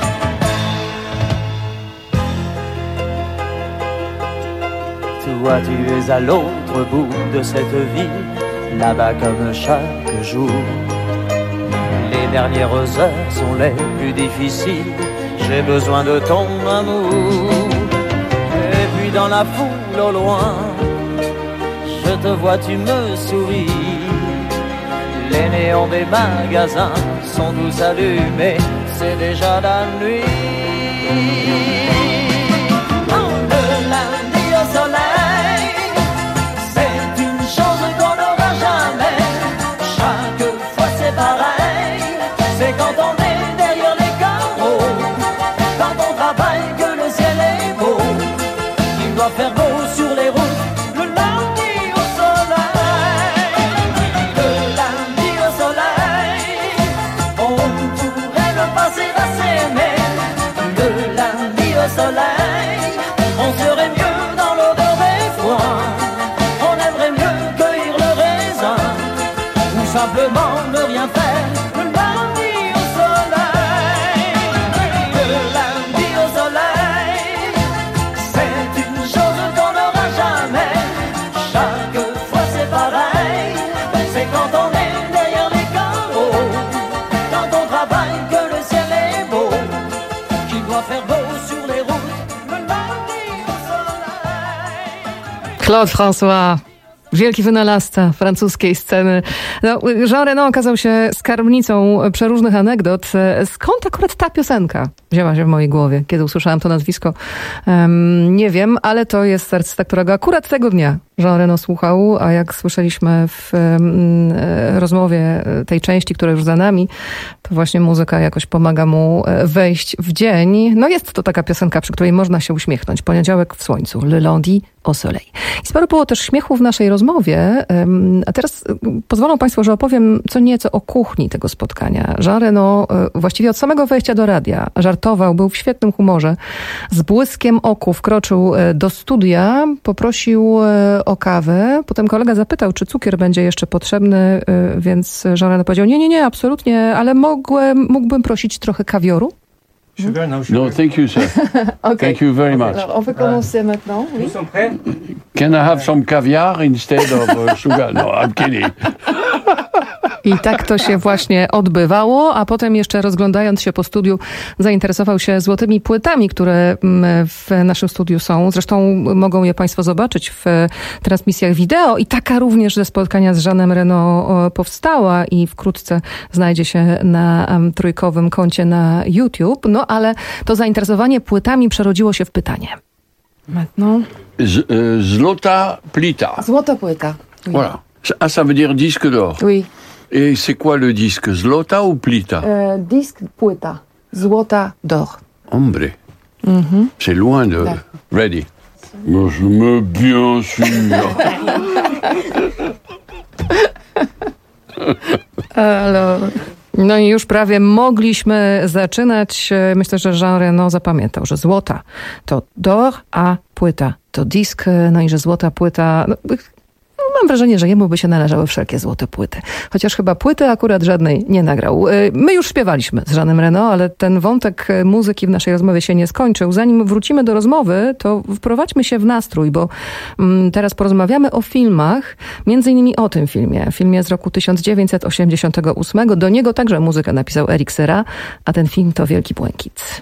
Toi tu es à l'autre bout de cette ville, là-bas comme chaque jour. Les dernières heures sont les plus difficiles, j'ai besoin de ton amour. Et puis dans la foule au loin, je te vois, tu me souris. Les néons des magasins sont tous allumés, c'est déjà la nuit. Oh, le lundi au soleil, c'est une chose qu'on n'aura jamais. Chaque fois c'est pareil, c'est quand on est derrière les carreaux, quand on travaille que le ciel est beau, qu'il doit faire beau sur les routes, le lundi au soleil. Le lundi au soleil, on pourrait le passer à s'aimer. Le lundi au soleil, on serait mieux dans l'odeur des foins, on aimerait mieux cueillir le raisin, ou simplement ne rien faire. Le lundi au soleil, le lundi au soleil, c'est une chose qu'on n'aura jamais. Chaque fois c'est pareil, c'est quand on est derrière les carreaux, quand on travaille que le ciel est beau, qu'il doit faire beau sur les routes, le lundi au soleil.
Claude François. Wielki wynalazca francuskiej sceny. No, Jean Reno okazał się skarbnicą przeróżnych anegdot. Skąd akurat ta piosenka wzięła się w mojej głowie, kiedy usłyszałam to nazwisko? Um, nie wiem, ale to jest artysta, którego akurat tego dnia Jean Reno słuchał, a jak słyszeliśmy w um, rozmowie tej części, która już za nami, to właśnie muzyka jakoś pomaga mu wejść w dzień. No jest to taka piosenka, przy której można się uśmiechnąć. Poniedziałek w słońcu. Le lundi au soleil. I sporo było też śmiechu w naszej rozmowie, a teraz pozwolą Państwo, że opowiem co nieco o kuchni tego spotkania. Jean Reno właściwie od samego wejścia do radia żartował, był w świetnym humorze. Z błyskiem oku wkroczył do studia, poprosił o kawę. Potem kolega zapytał, czy cukier będzie jeszcze potrzebny, więc Jean Reno powiedział, nie, nie, nie, absolutnie, ale mogłem, mógłbym prosić trochę kawioru?
Sugar, no, sugar. No, thank you, sir.
Okay.
Thank you very much.
Alors, on peut commencer maintenant. Oui.
Can I have some caviar instead of uh, sugar? No, I'm kidding.
I tak to się właśnie odbywało, a potem jeszcze rozglądając się po studiu zainteresował się złotymi płytami, które w naszym studiu są. Zresztą mogą je Państwo zobaczyć w transmisjach wideo i taka również ze spotkania z Jeanem Reno powstała i wkrótce znajdzie się na trójkowym koncie na YouTube. No ale to zainteresowanie płytami przerodziło się w pytanie. No.
Z, y, złota plita.
Złota płyta.
Oui. Voilà. Ah, ça veut dire disque d'or.
Oui.
Et c'est quoi le disque? Zlota ou plita?
Euh, disque płyta. Złota d'or.
Hombre.
Mm-hmm.
C'est loin de...
Tak.
Ready. Mais je me bien sûr.
Alors... No i już prawie mogliśmy zaczynać. Myślę, że Jean Reno zapamiętał, że złota to d'or, a płyta to disk. No i że złota płyta... No, mam wrażenie, że jemu by się należały wszelkie złote płyty. Chociaż chyba płyty akurat żadnej nie nagrał. My już śpiewaliśmy z Jeanem Reno, ale ten wątek muzyki w naszej rozmowie się nie skończył. Zanim wrócimy do rozmowy, to wprowadźmy się w nastrój, bo teraz porozmawiamy o filmach, między innymi o tym filmie. Filmie z roku tysiąc dziewięćset osiemdziesiątego ósmego. Do niego także muzykę napisał Eric Serra, a ten film to Wielki Błękit.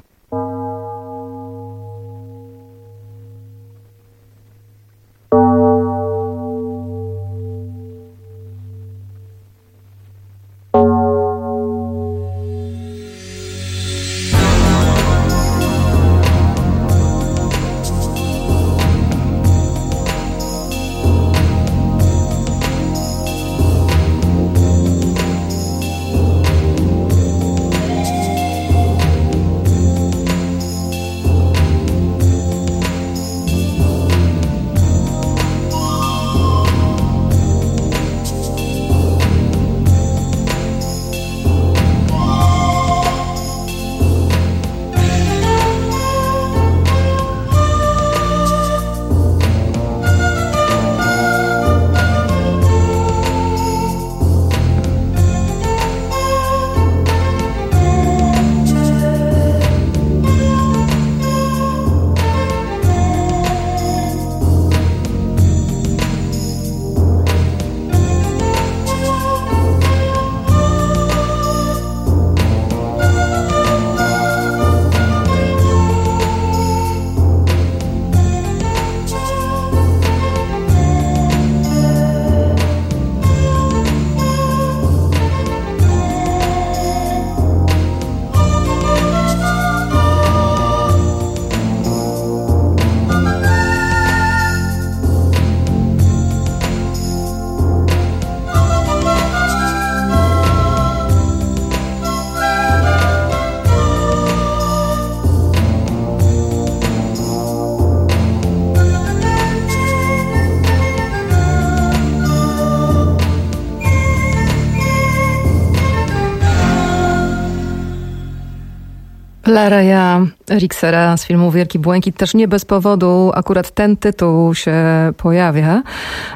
Lareja Eric Serra z filmu Wielki Błękit. Też nie bez powodu akurat ten tytuł się pojawia.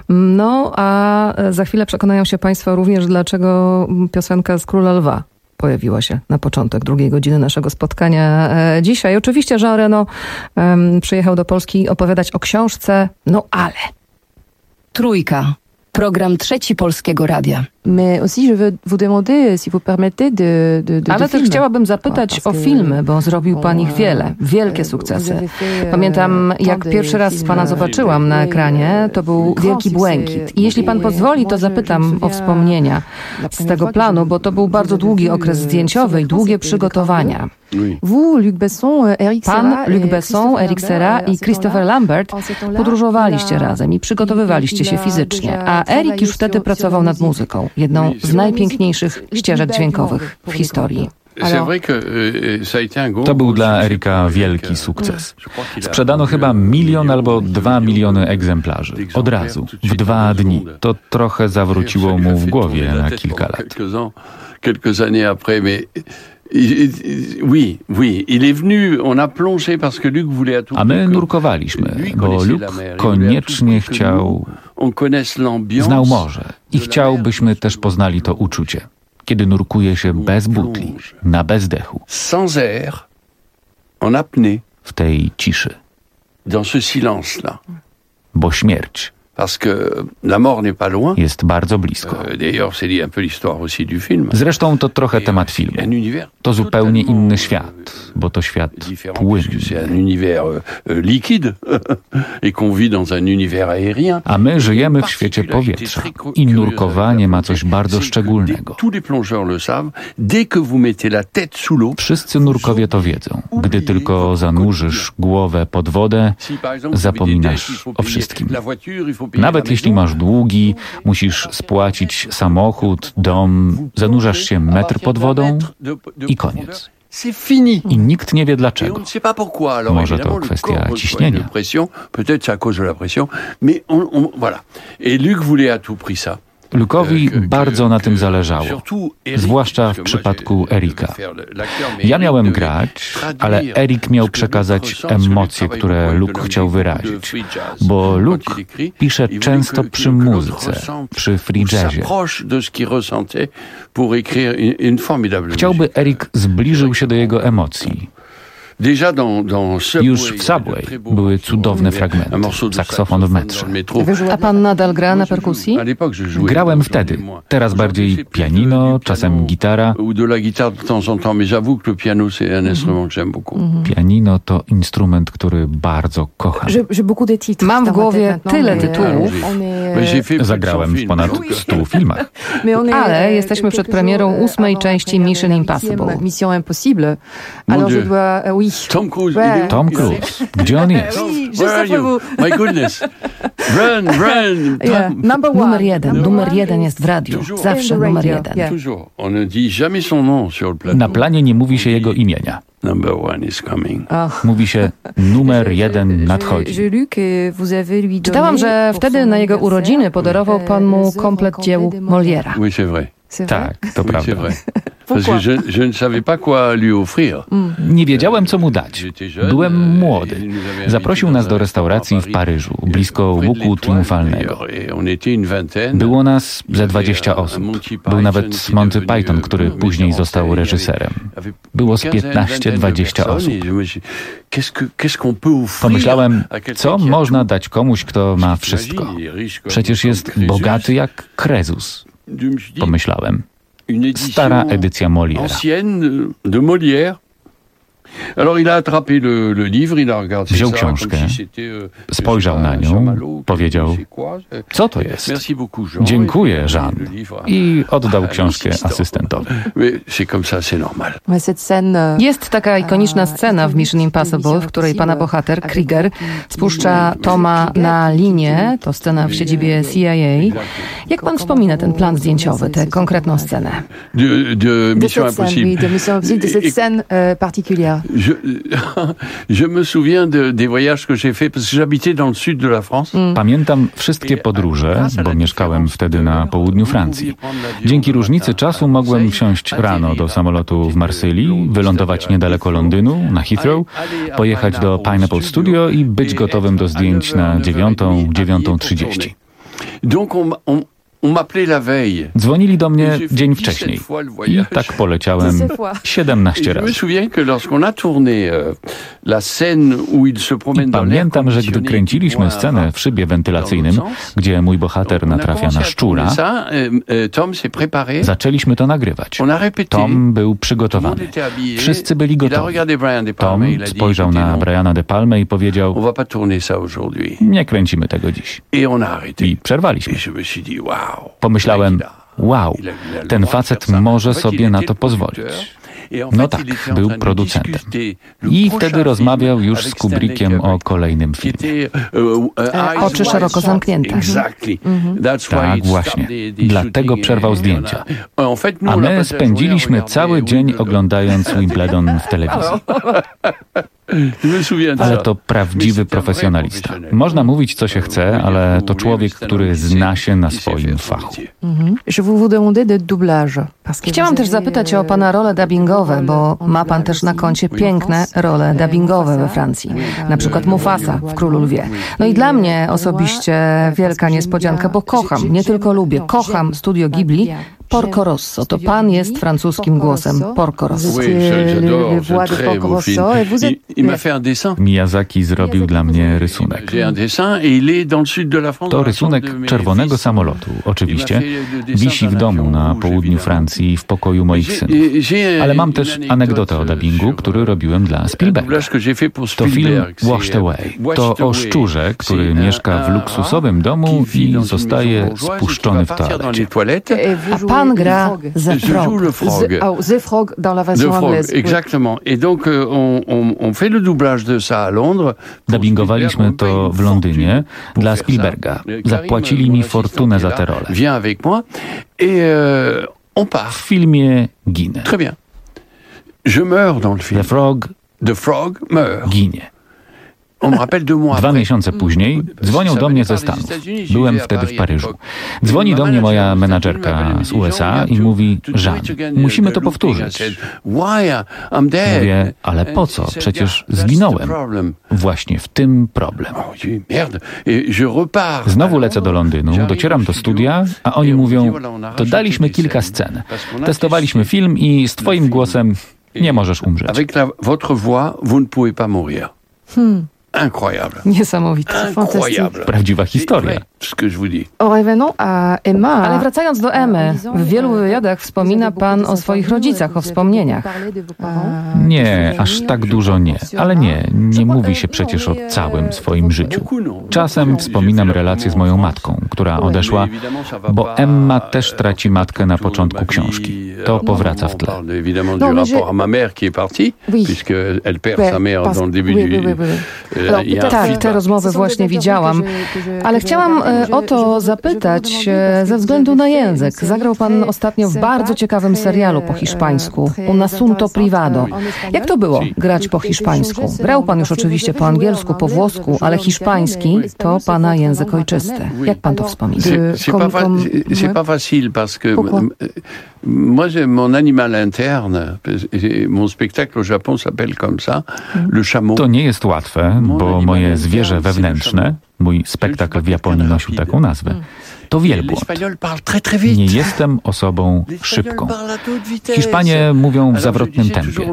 No, a za chwilę przekonają się Państwo również, dlaczego piosenka z Króla Lwa pojawiła się na początek drugiej godziny naszego spotkania dzisiaj. Oczywiście Jean Reno um, przyjechał do Polski opowiadać o książce, no ale...
Trójka. Program Trzeci Polskiego Radia.
Mais aussi je veux vous demander, si vous permettez, de, de, de
Ale też chciałabym zapytać o filmy, bo zrobił pan ich wiele, wielkie sukcesy. Pamiętam, jak pierwszy raz pana zobaczyłam na ekranie, to był Wielki Błękit. I jeśli pan pozwoli, to zapytam o wspomnienia z tego planu, bo to był bardzo długi okres zdjęciowy i długie przygotowania. Pan, Luc Besson, Eric Serra i Christopher Lambert podróżowaliście razem i przygotowywaliście się fizycznie, a Eric już wtedy pracował nad muzyką, jedną z najpiękniejszych ścieżek dźwiękowych w historii.
To był dla Erika wielki sukces. Sprzedano chyba milion albo dwa miliony egzemplarzy. Od razu, w dwa dni. To trochę zawróciło mu w głowie na kilka lat.
Oui, oui, il est venu, on a plongé parce que Luc voulait à tout.
A my nurkowaliśmy, bo Luc koniecznie chciał, znał morze i chciał, byśmy też poznali to uczucie, kiedy nurkuje się bez butli, na bezdechu,
sans air, en apnée,
w tej ciszy,
dans ce silence-là.
Bo śmierć
Parce que la mort n'est pas loin.
Jest bardzo blisko.
D'ailleurs, c'est un peu l'histoire aussi du film.
Zresztą to trochę temat filmu. To zupełnie inny świat, bo to świat płynny.
C'est un univers liquide et qu'on vit dans un univers aérien.
A my żyjemy w świecie powietrza i nurkowanie ma coś bardzo szczególnego.
Tous les plongeurs le savent. Dès que vous mettez la tête sous l'eau.
Wszyscy nurkowie to wiedzą. Gdy tylko zanurzysz głowę pod wodę, zapominasz o wszystkim. Nawet jeśli masz długi, musisz spłacić samochód, dom, zanurzasz się metr pod wodą i koniec. I nikt nie wie dlaczego. Może to kwestia ciśnienia.
Peut-être c'est à cause de la pression, mais on, on, voilà. Et Luc voulait à tout prix ça.
Lucowi bardzo na tym zależało, zwłaszcza w przypadku Erika. Ja miałem grać, ale Erik miał przekazać emocje, które Luc chciał wyrazić, bo Luc pisze często przy muzyce, przy free jazzie. Chciałby Erik zbliżył się do jego emocji. Już w Subway były cudowne fragmenty, saksofon w metrze.
A pan nadal gra na perkusji?
Grałem wtedy, teraz bardziej pianino, czasem gitara. Pianino to instrument, który bardzo kocham.
Mam w głowie tyle tytułów.
Zagrałem w ponad stu filmach.
Ale jesteśmy przed premierą ósmej części Mission Impossible. Mission Impossible. Alors je dois...
Tom Cruise.
Tom Cruise. Gdzie on jest?
Where are you? My goodness. Run, run.
Yeah. Number one. Numer jeden. Numer jeden jest w radiu. Zawsze numer jeden.
On ne dit jamais son nom sur le plateau.
Na planie nie mówi się jego imienia.
Number one is coming.
Mówi się numer jeden nadchodzi.
Czytałam, że wtedy na jego urodziny podarował pan mu komplet dzieł Molière'a.
Oui, c'est vrai.
Tak, to prawda.
Parce que je, je ne savais pas quoi lui offrir.
Nie wiedziałem, co mu dać. Byłem młody. Zaprosił nas do restauracji w Paryżu, blisko Łuku Triumfalnego. Było nas ze dwadzieścia osób. Był nawet Monty Python, który później został reżyserem. Było z piętnaście dwadzieścia osób. Pomyślałem, co można dać komuś, kto ma wszystko? Przecież jest bogaty jak Krezus. Pomyślałem. Stara edycja Molière'a. Wziął książkę, spojrzał na nią, powiedział, co to jest? Dziękuję, Jean. I oddał książkę asystentowi.
Jest taka ikoniczna scena w Mission Impossible, w której pana bohater, Krieger, spuszcza Toma na linię. To scena w siedzibie C I A. Jak pan wspomina ten plan zdjęciowy, tę konkretną scenę?
De, de Mission Impossible.
De Mission Impossible, de cette scène particulière.
Je, je me souviens de, des voyages que j'ai fait, parce que j'habitais dans le sud de la France.
Pamiętam wszystkie podróże, bo mieszkałem wtedy na południu Francji. Dzięki różnicy czasu mogłem wsiąść rano do samolotu w Marsylii, wylądować niedaleko Londynu, na Heathrow, pojechać do Pineapple Studio i być gotowym do zdjęć na dziewiątą, dziewiątą trzydzieści.
Donc on, on
Dzwonili do mnie dzień wcześniej i tak poleciałem siedemnaście razy. I pamiętam, że gdy kręciliśmy scenę w szybie wentylacyjnym, gdzie mój bohater natrafia na szczura, zaczęliśmy to nagrywać. Tom był przygotowany. Wszyscy byli gotowi. Tom spojrzał na Briana De Palmę i powiedział: nie kręcimy tego dziś. I przerwaliśmy. Pomyślałem: wow, ten facet może sobie na to pozwolić. No tak, był producentem. I wtedy rozmawiał już z Kubrickiem o kolejnym filmie.
Oczy szeroko zamknięte.
Mhm. Tak, właśnie. Dlatego przerwał zdjęcia. A my spędziliśmy cały dzień oglądając Wimbledon w telewizji. Ale to prawdziwy profesjonalista. Można mówić, co się chce, ale to człowiek, który zna się na swoim fachu.
Chciałam też zapytać o pana role dubbingowe, bo ma pan też na koncie piękne role dubbingowe we Francji. Na przykład Mufasa w Królu Lwie. No i dla mnie osobiście wielka niespodzianka, bo kocham, nie tylko lubię, kocham Studio Ghibli. Porco Rosso. To pan jest francuskim głosem Porco Rosso.
Miyazaki zrobił dla mnie rysunek. To rysunek czerwonego samolotu, oczywiście. Wisi w domu na południu Francji, w pokoju moich synów. Ale mam też anegdotę o dubbingu, który robiłem dla Spielberga. To film Washed Away. To o szczurze, który mieszka w luksusowym domu i zostaje spuszczony w toalecie.
Pan gra The Frog. The, oh, The Frog dans la version anglaise.
Exactement. Et donc on, on, on fait le doublage de ça à Londres.
Dubbingowaliśmy to w Londynie dla Spielberga. Zapłacili mi fortunę za tę rolę.
Viens avec moi et on part.
W filmie ginę.
Très bien. Je meurs dans le film.
The Frog.
The Frog meurt.
Ginie. Dwa miesiące później dzwonią do mnie ze Stanów. Byłem wtedy w Paryżu. Dzwoni do mnie moja menadżerka z U S A i mówi: Jean, musimy to powtórzyć. Mówię: ale po co? Przecież zginąłem. Właśnie w tym problem. Znowu lecę do Londynu, docieram do studia, a oni mówią: dodaliśmy kilka scen. Testowaliśmy film i z twoim głosem nie możesz umrzeć.
Avec la, votre voix, vous ne pouvez pas mourir.
Hmm.
Incroyable.
Niesamowite.
Incroyable.
Prawdziwa historia.
Ale wracając do Emmy, w wielu wywiadach wspomina pan o swoich rodzicach, o wspomnieniach.
Nie, aż tak dużo nie. Ale nie, nie mówi się przecież o całym swoim życiu. Czasem wspominam relacje z moją matką, która odeszła, bo Emma też traci matkę na początku książki. To powraca w tle.
Tak, te rozmowy właśnie widziałam. Ale chciałam o to zapytać ze względu na język. Zagrał pan ostatnio w bardzo ciekawym serialu po hiszpańsku, Un Asunto Privado. Jak to było grać po hiszpańsku? Grał pan już oczywiście po angielsku, po włosku, ale hiszpański to pana język ojczysty. Jak pan to wspomina?
C'est pas facile parce que moi j'ai mon animal interne, mon spectacle au Japon s'appelle comme ça, le chameau.
To nie jest łatwe, bo moje zwierzę wewnętrzne, mój spektakl w Japonii nosił taką nazwę. To wielbłąd. Nie jestem osobą szybką. Hiszpanie mówią w zawrotnym tempie.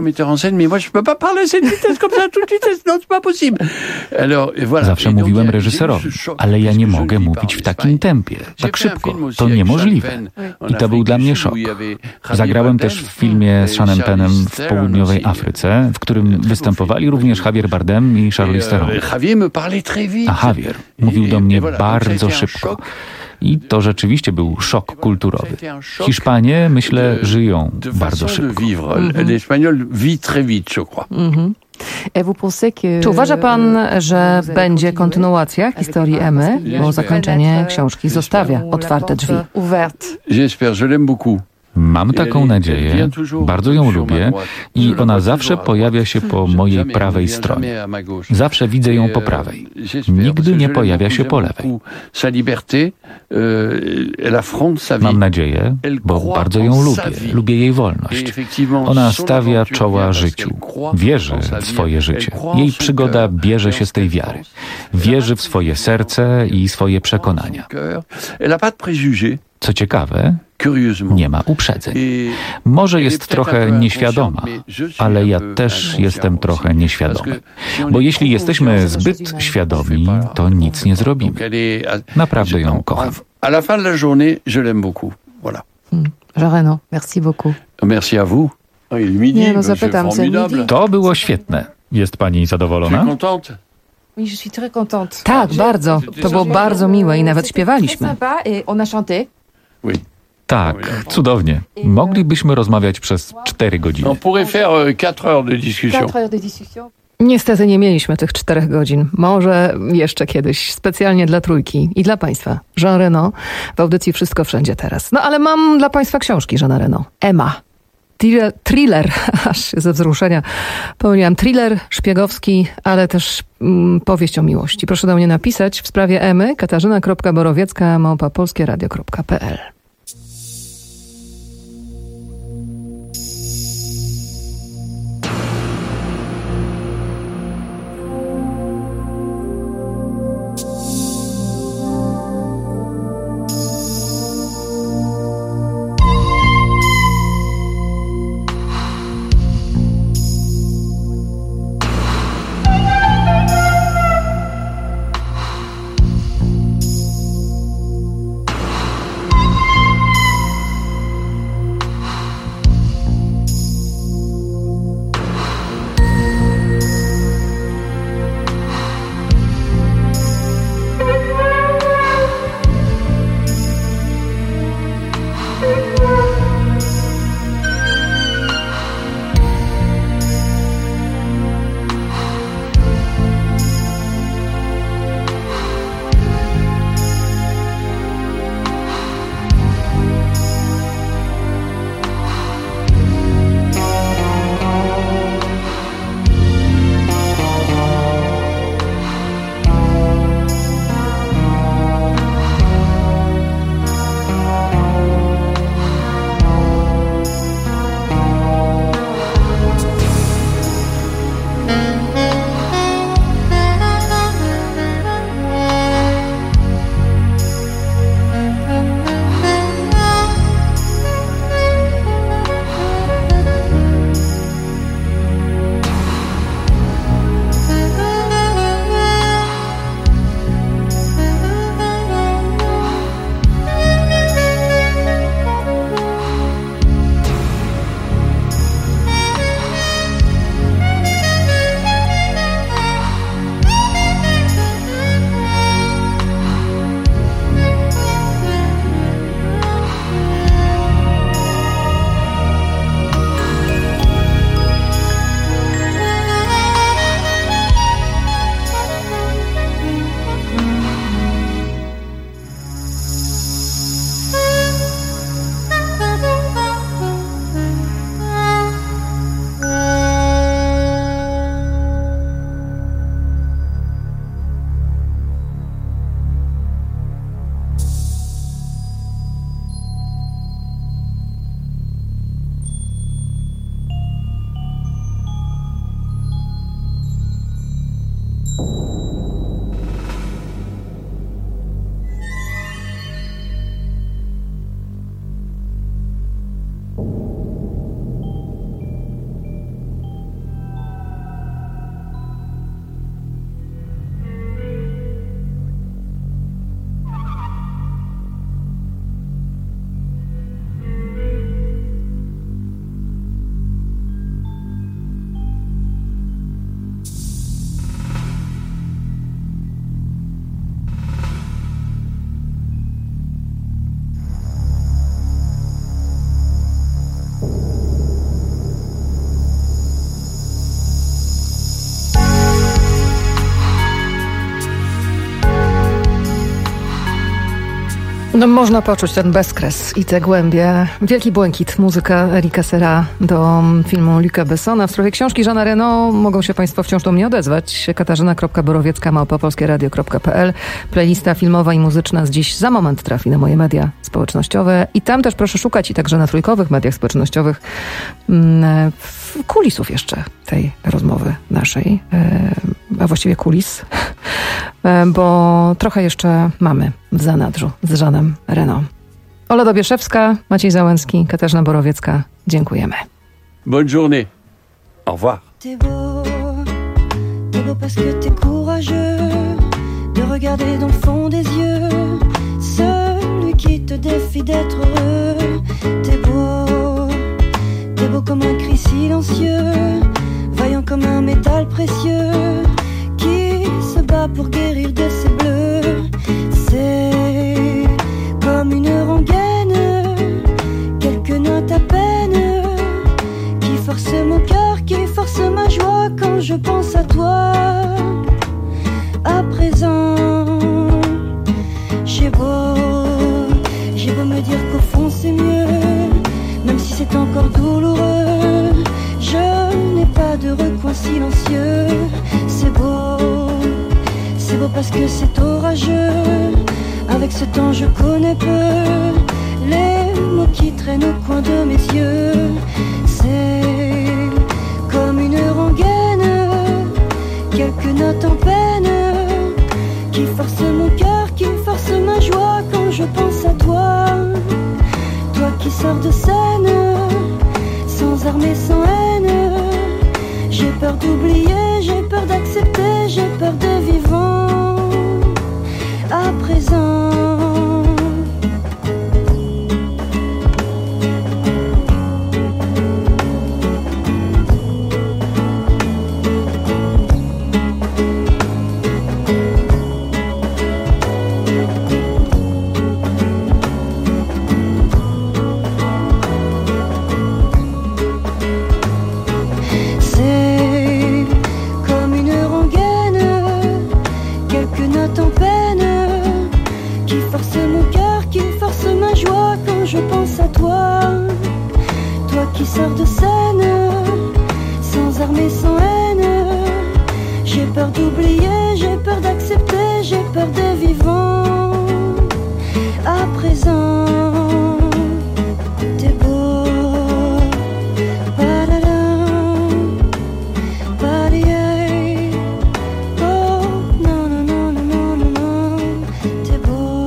Zawsze mówiłem reżyserowi, ale ja nie mogę mówić w takim tempie, tak szybko. To niemożliwe. I to był dla mnie szok. Zagrałem też w filmie z Seanem Pennem w południowej Afryce, w którym występowali również Javier Bardem i Charlize Theron. A Javier mówił do mnie bardzo szybko. I to rzeczywiście był szok kulturowy. Hiszpanie, myślę, żyją bardzo szybko.
Czy uważa pan, że będzie kontynuacja historii Emmy, bo zakończenie książki zostawia otwarte drzwi?
J'espère, je l'aime beaucoup.
Mam taką nadzieję, bardzo ją lubię i ona zawsze pojawia się po mojej prawej stronie. Zawsze widzę ją po prawej. Nigdy nie pojawia się po lewej. Mam nadzieję, bo bardzo ją lubię. Lubię jej wolność. Ona stawia czoła życiu. Wierzy w swoje życie. Jej przygoda bierze się z tej wiary. Wierzy w swoje serce i swoje przekonania. Co ciekawe, nie ma uprzedzeń. Może jest trochę nieświadoma, ale ja też jestem trochę nieświadomy. Bo jeśli jesteśmy zbyt świadomi, to nic nie zrobimy. Naprawdę ją kocham.
À la fin de la journée, je l'aime beaucoup. Voilà.
Jean Reno, merci beaucoup.
Merci à vous.
Nie, no zapytam się.
To było świetne. Jest pani zadowolona?
Tak, bardzo. To było bardzo miłe i nawet śpiewaliśmy.
Tak, cudownie. Moglibyśmy rozmawiać przez cztery godziny.
On pourrait faire quatre heures de discussion.
Niestety nie mieliśmy tych czterech godzin. Może jeszcze kiedyś, specjalnie dla trójki i dla państwa. Jean Reno w audycji Wszystko Wszędzie Teraz. No ale mam dla państwa książki Jeana Reno. Emma. Thriller, thriller, aż ze wzruszenia pomyliłam. Thriller szpiegowski, ale też mm, powieść o miłości. Proszę do mnie napisać w sprawie Emy katarzyna kropka borowiecka małpa polskie radio kropka p l. No, można poczuć ten bezkres i te głębie. Wielki błękit, muzyka Erika Serra do filmu Luca Bessona. W sprawie książki Jeana Reno mogą się państwo wciąż do mnie odezwać. katarzyna kropka borowiecka małpa polskie radio kropka p l. Playlista filmowa i muzyczna z dziś za moment trafi na moje media społecznościowe. I tam też proszę szukać, i także na trójkowych mediach społecznościowych, kulisów jeszcze tej rozmowy naszej, a właściwie kulis, bo trochę jeszcze mamy w zanadrzu z Jeanem Reno. Ola Dobieszewska, Maciej Załęcki, Katarzyna Borowiecka. Dziękujemy.
Bonne journée. Au revoir.
T'es beau, t'es beau parce que t'es courageux de regarder dans le fond des yeux celui qui te défie d'être heureux. T'es beau, t'es beau comme un cri silencieux, vaillant comme un métal précieux qui se bat pour guérir de ses bleus. C'est comme une rengaine, quelques notes à peine qui force mon cœur, qui force ma joie quand je pense à toi. À présent, j'ai beau, j'ai beau me dire qu'au fond c'est mieux, même si c'est encore douloureux, je n'ai pas de recoin silencieux. C'est beau, c'est beau parce que c'est orageux, avec ce temps je connais peu les mots qui traînent au coin de mes yeux. C'est comme une rengaine, quelques notes en peine qui force mon cœur, qui force ma joie quand je pense à toi. Toi qui sors de scène, sans armes et sans haine. J'ai peur d'oublier, j'ai peur d'accepter, j'ai peur de vivant. À présent, je pense à toi, toi qui sors de scène, sans armes et sans haine. J'ai peur d'oublier, j'ai peur d'accepter, j'ai peur des vivants. À présent, t'es beau, ba-da-da, ba-di-ay. Oh, non, non, non, non, non, non, non, t'es beau.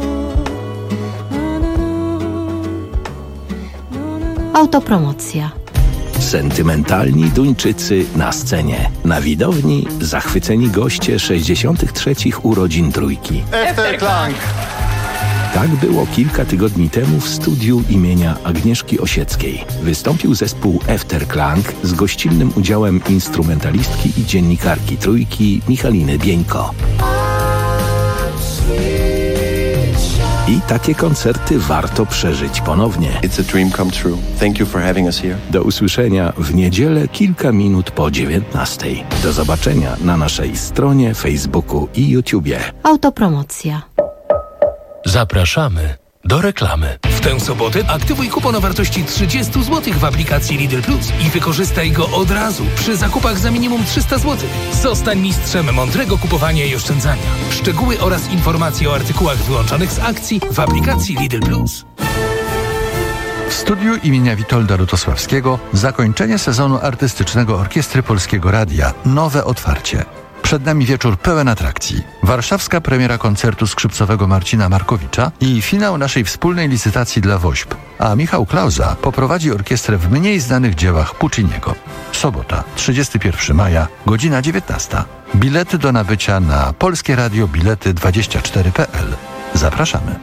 Autopromocja.
Sentymentalni Duńczycy na scenie. Na widowni zachwyceni goście sześćdziesiątych trzecich urodzin Trójki.
Efterklang!
Tak było kilka tygodni temu w studiu imienia Agnieszki Osieckiej. Wystąpił zespół Efterklang z gościnnym udziałem instrumentalistki i dziennikarki Trójki Michaliny Bieńko. I takie koncerty warto przeżyć ponownie.
It's a dream come true. Thank you for having us here.
Do usłyszenia w niedzielę kilka minut po dziewiętnastej. Do zobaczenia na naszej stronie, Facebooku i YouTubie.
Autopromocja.
Zapraszamy do reklamy.
W tę sobotę aktywuj kupon o wartości trzydzieści złotych w aplikacji Lidl Plus i wykorzystaj go od razu przy zakupach za minimum trzysta złotych. Zostań mistrzem mądrego kupowania i oszczędzania. Szczegóły oraz informacje o artykułach wyłączonych z akcji w aplikacji Lidl Plus.
W studiu imienia Witolda Lutosławskiego zakończenie sezonu artystycznego Orkiestry Polskiego Radia. Nowe otwarcie. Przed nami wieczór pełen atrakcji. Warszawska premiera koncertu skrzypcowego Marcina Markowicza i finał naszej wspólnej licytacji dla WOŚP. A Michał Klauza poprowadzi orkiestrę w mniej znanych dziełach Pucciniego. Sobota, trzydziestego pierwszego maja, godzina dziewiętnasta. Bilety do nabycia na Polskie Radio Bilety dwadzieścia cztery kropka p l. Zapraszamy.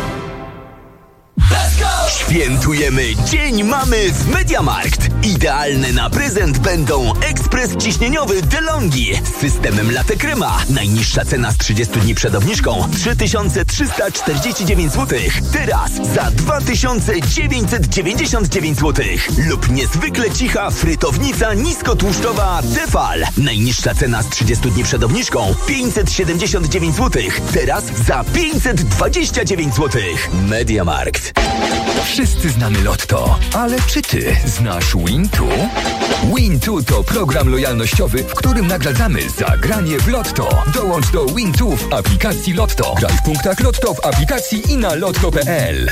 Świętujemy Dzień Mamy w MediaMarkt. Idealne na prezent będą ekspres ciśnieniowy DeLonghi z systemem Latte Crema. Najniższa cena z trzydziestu dni przed obniżką trzy tysiące trzysta czterdzieści dziewięć złotych. Teraz za dwa tysiące dziewięćset dziewięćdziesiąt dziewięć złotych. Lub niezwykle cicha frytownica niskotłuszczowa Tefal. Najniższa cena z trzydziestu dni przed obniżką pięćset siedemdziesiąt dziewięć złotych. Teraz za pięćset dwadzieścia dziewięć złotych. MediaMarkt.
Wszyscy znamy Lotto, ale czy ty znasz Wintu? Wintu to program lojalnościowy, w którym nagradzamy za granie w Lotto. Dołącz do Wintu w aplikacji Lotto. Graj w punktach Lotto w aplikacji i na lotto kropka p l.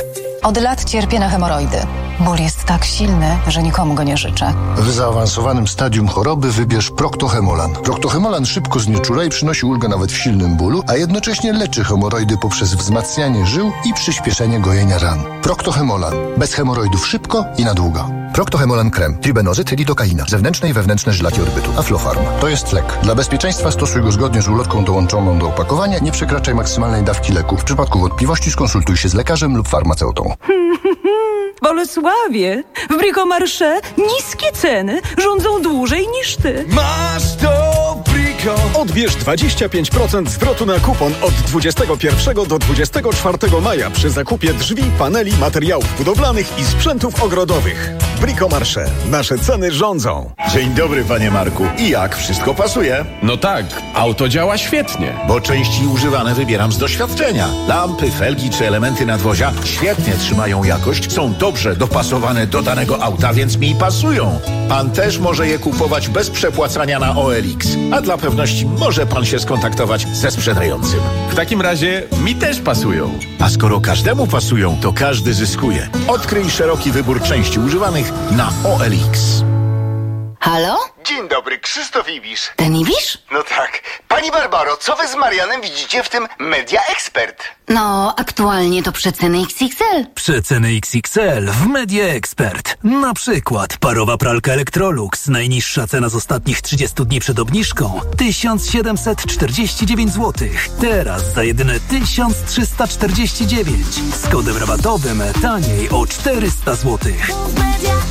Od lat cierpię na hemoroidy. Ból jest tak silny, że nikomu go nie życzę.
W zaawansowanym stadium choroby wybierz Proctohemolan. Proctohemolan szybko znieczula i przynosi ulgę nawet w silnym bólu, a jednocześnie leczy hemoroidy poprzez wzmacnianie żył i przyspieszenie gojenia ran. Proctohemolan. Bez hemoroidów szybko i na długo.
Proctohemolan krem, tribenozyt, lidokaina, zewnętrzne i wewnętrzne żylaki odbytu, Aflofarm.
To jest lek. Dla bezpieczeństwa stosuj go zgodnie z ulotką dołączoną do opakowania. Nie przekraczaj maksymalnej dawki leku. W przypadku wątpliwości skonsultuj się z lekarzem lub farmaceutą.
Bolesławie, w Bricomarché niskie ceny rządzą dłużej niż ty.
Masz to Brico! Odbierz dwadzieścia pięć procent zwrotu na kupon od dwudziestego pierwszego do dwudziestego czwartego maja przy zakupie drzwi, paneli, materiałów budowlanych i sprzętów ogrodowych. Bricomarché. Nasze ceny rządzą.
Dzień dobry, panie Marku. I jak? Wszystko pasuje?
No tak, auto działa świetnie.
Bo części używane wybieram z doświadczenia. Lampy, felgi czy elementy nadwozia świetnie trzymają jakość, są dobrze dopasowane do danego auta, więc mi pasują. Pan też może je kupować bez przepłacania na O L X. A dla pewności może pan się skontaktować ze sprzedającym.
W takim razie mi też pasują.
A skoro każdemu pasują, to każdy zyskuje. Odkryj szeroki wybór części używanych na O L X.
Halo?
Dzień dobry, Krzysztof Ibisz.
Ten Ibisz?
No tak. Pani Barbaro, co wy z Marianem widzicie w tym Media Expert?
No, aktualnie to przeceny X X L.
Przeceny X X L w Media Expert. Na przykład parowa pralka Electrolux. Najniższa cena z ostatnich trzydziestu dni przed obniżką tysiąc siedemset czterdzieści dziewięć złotych. Teraz za jedyne tysiąc trzysta czterdzieści dziewięć. Z kodem rabatowym taniej o czterysta złotych.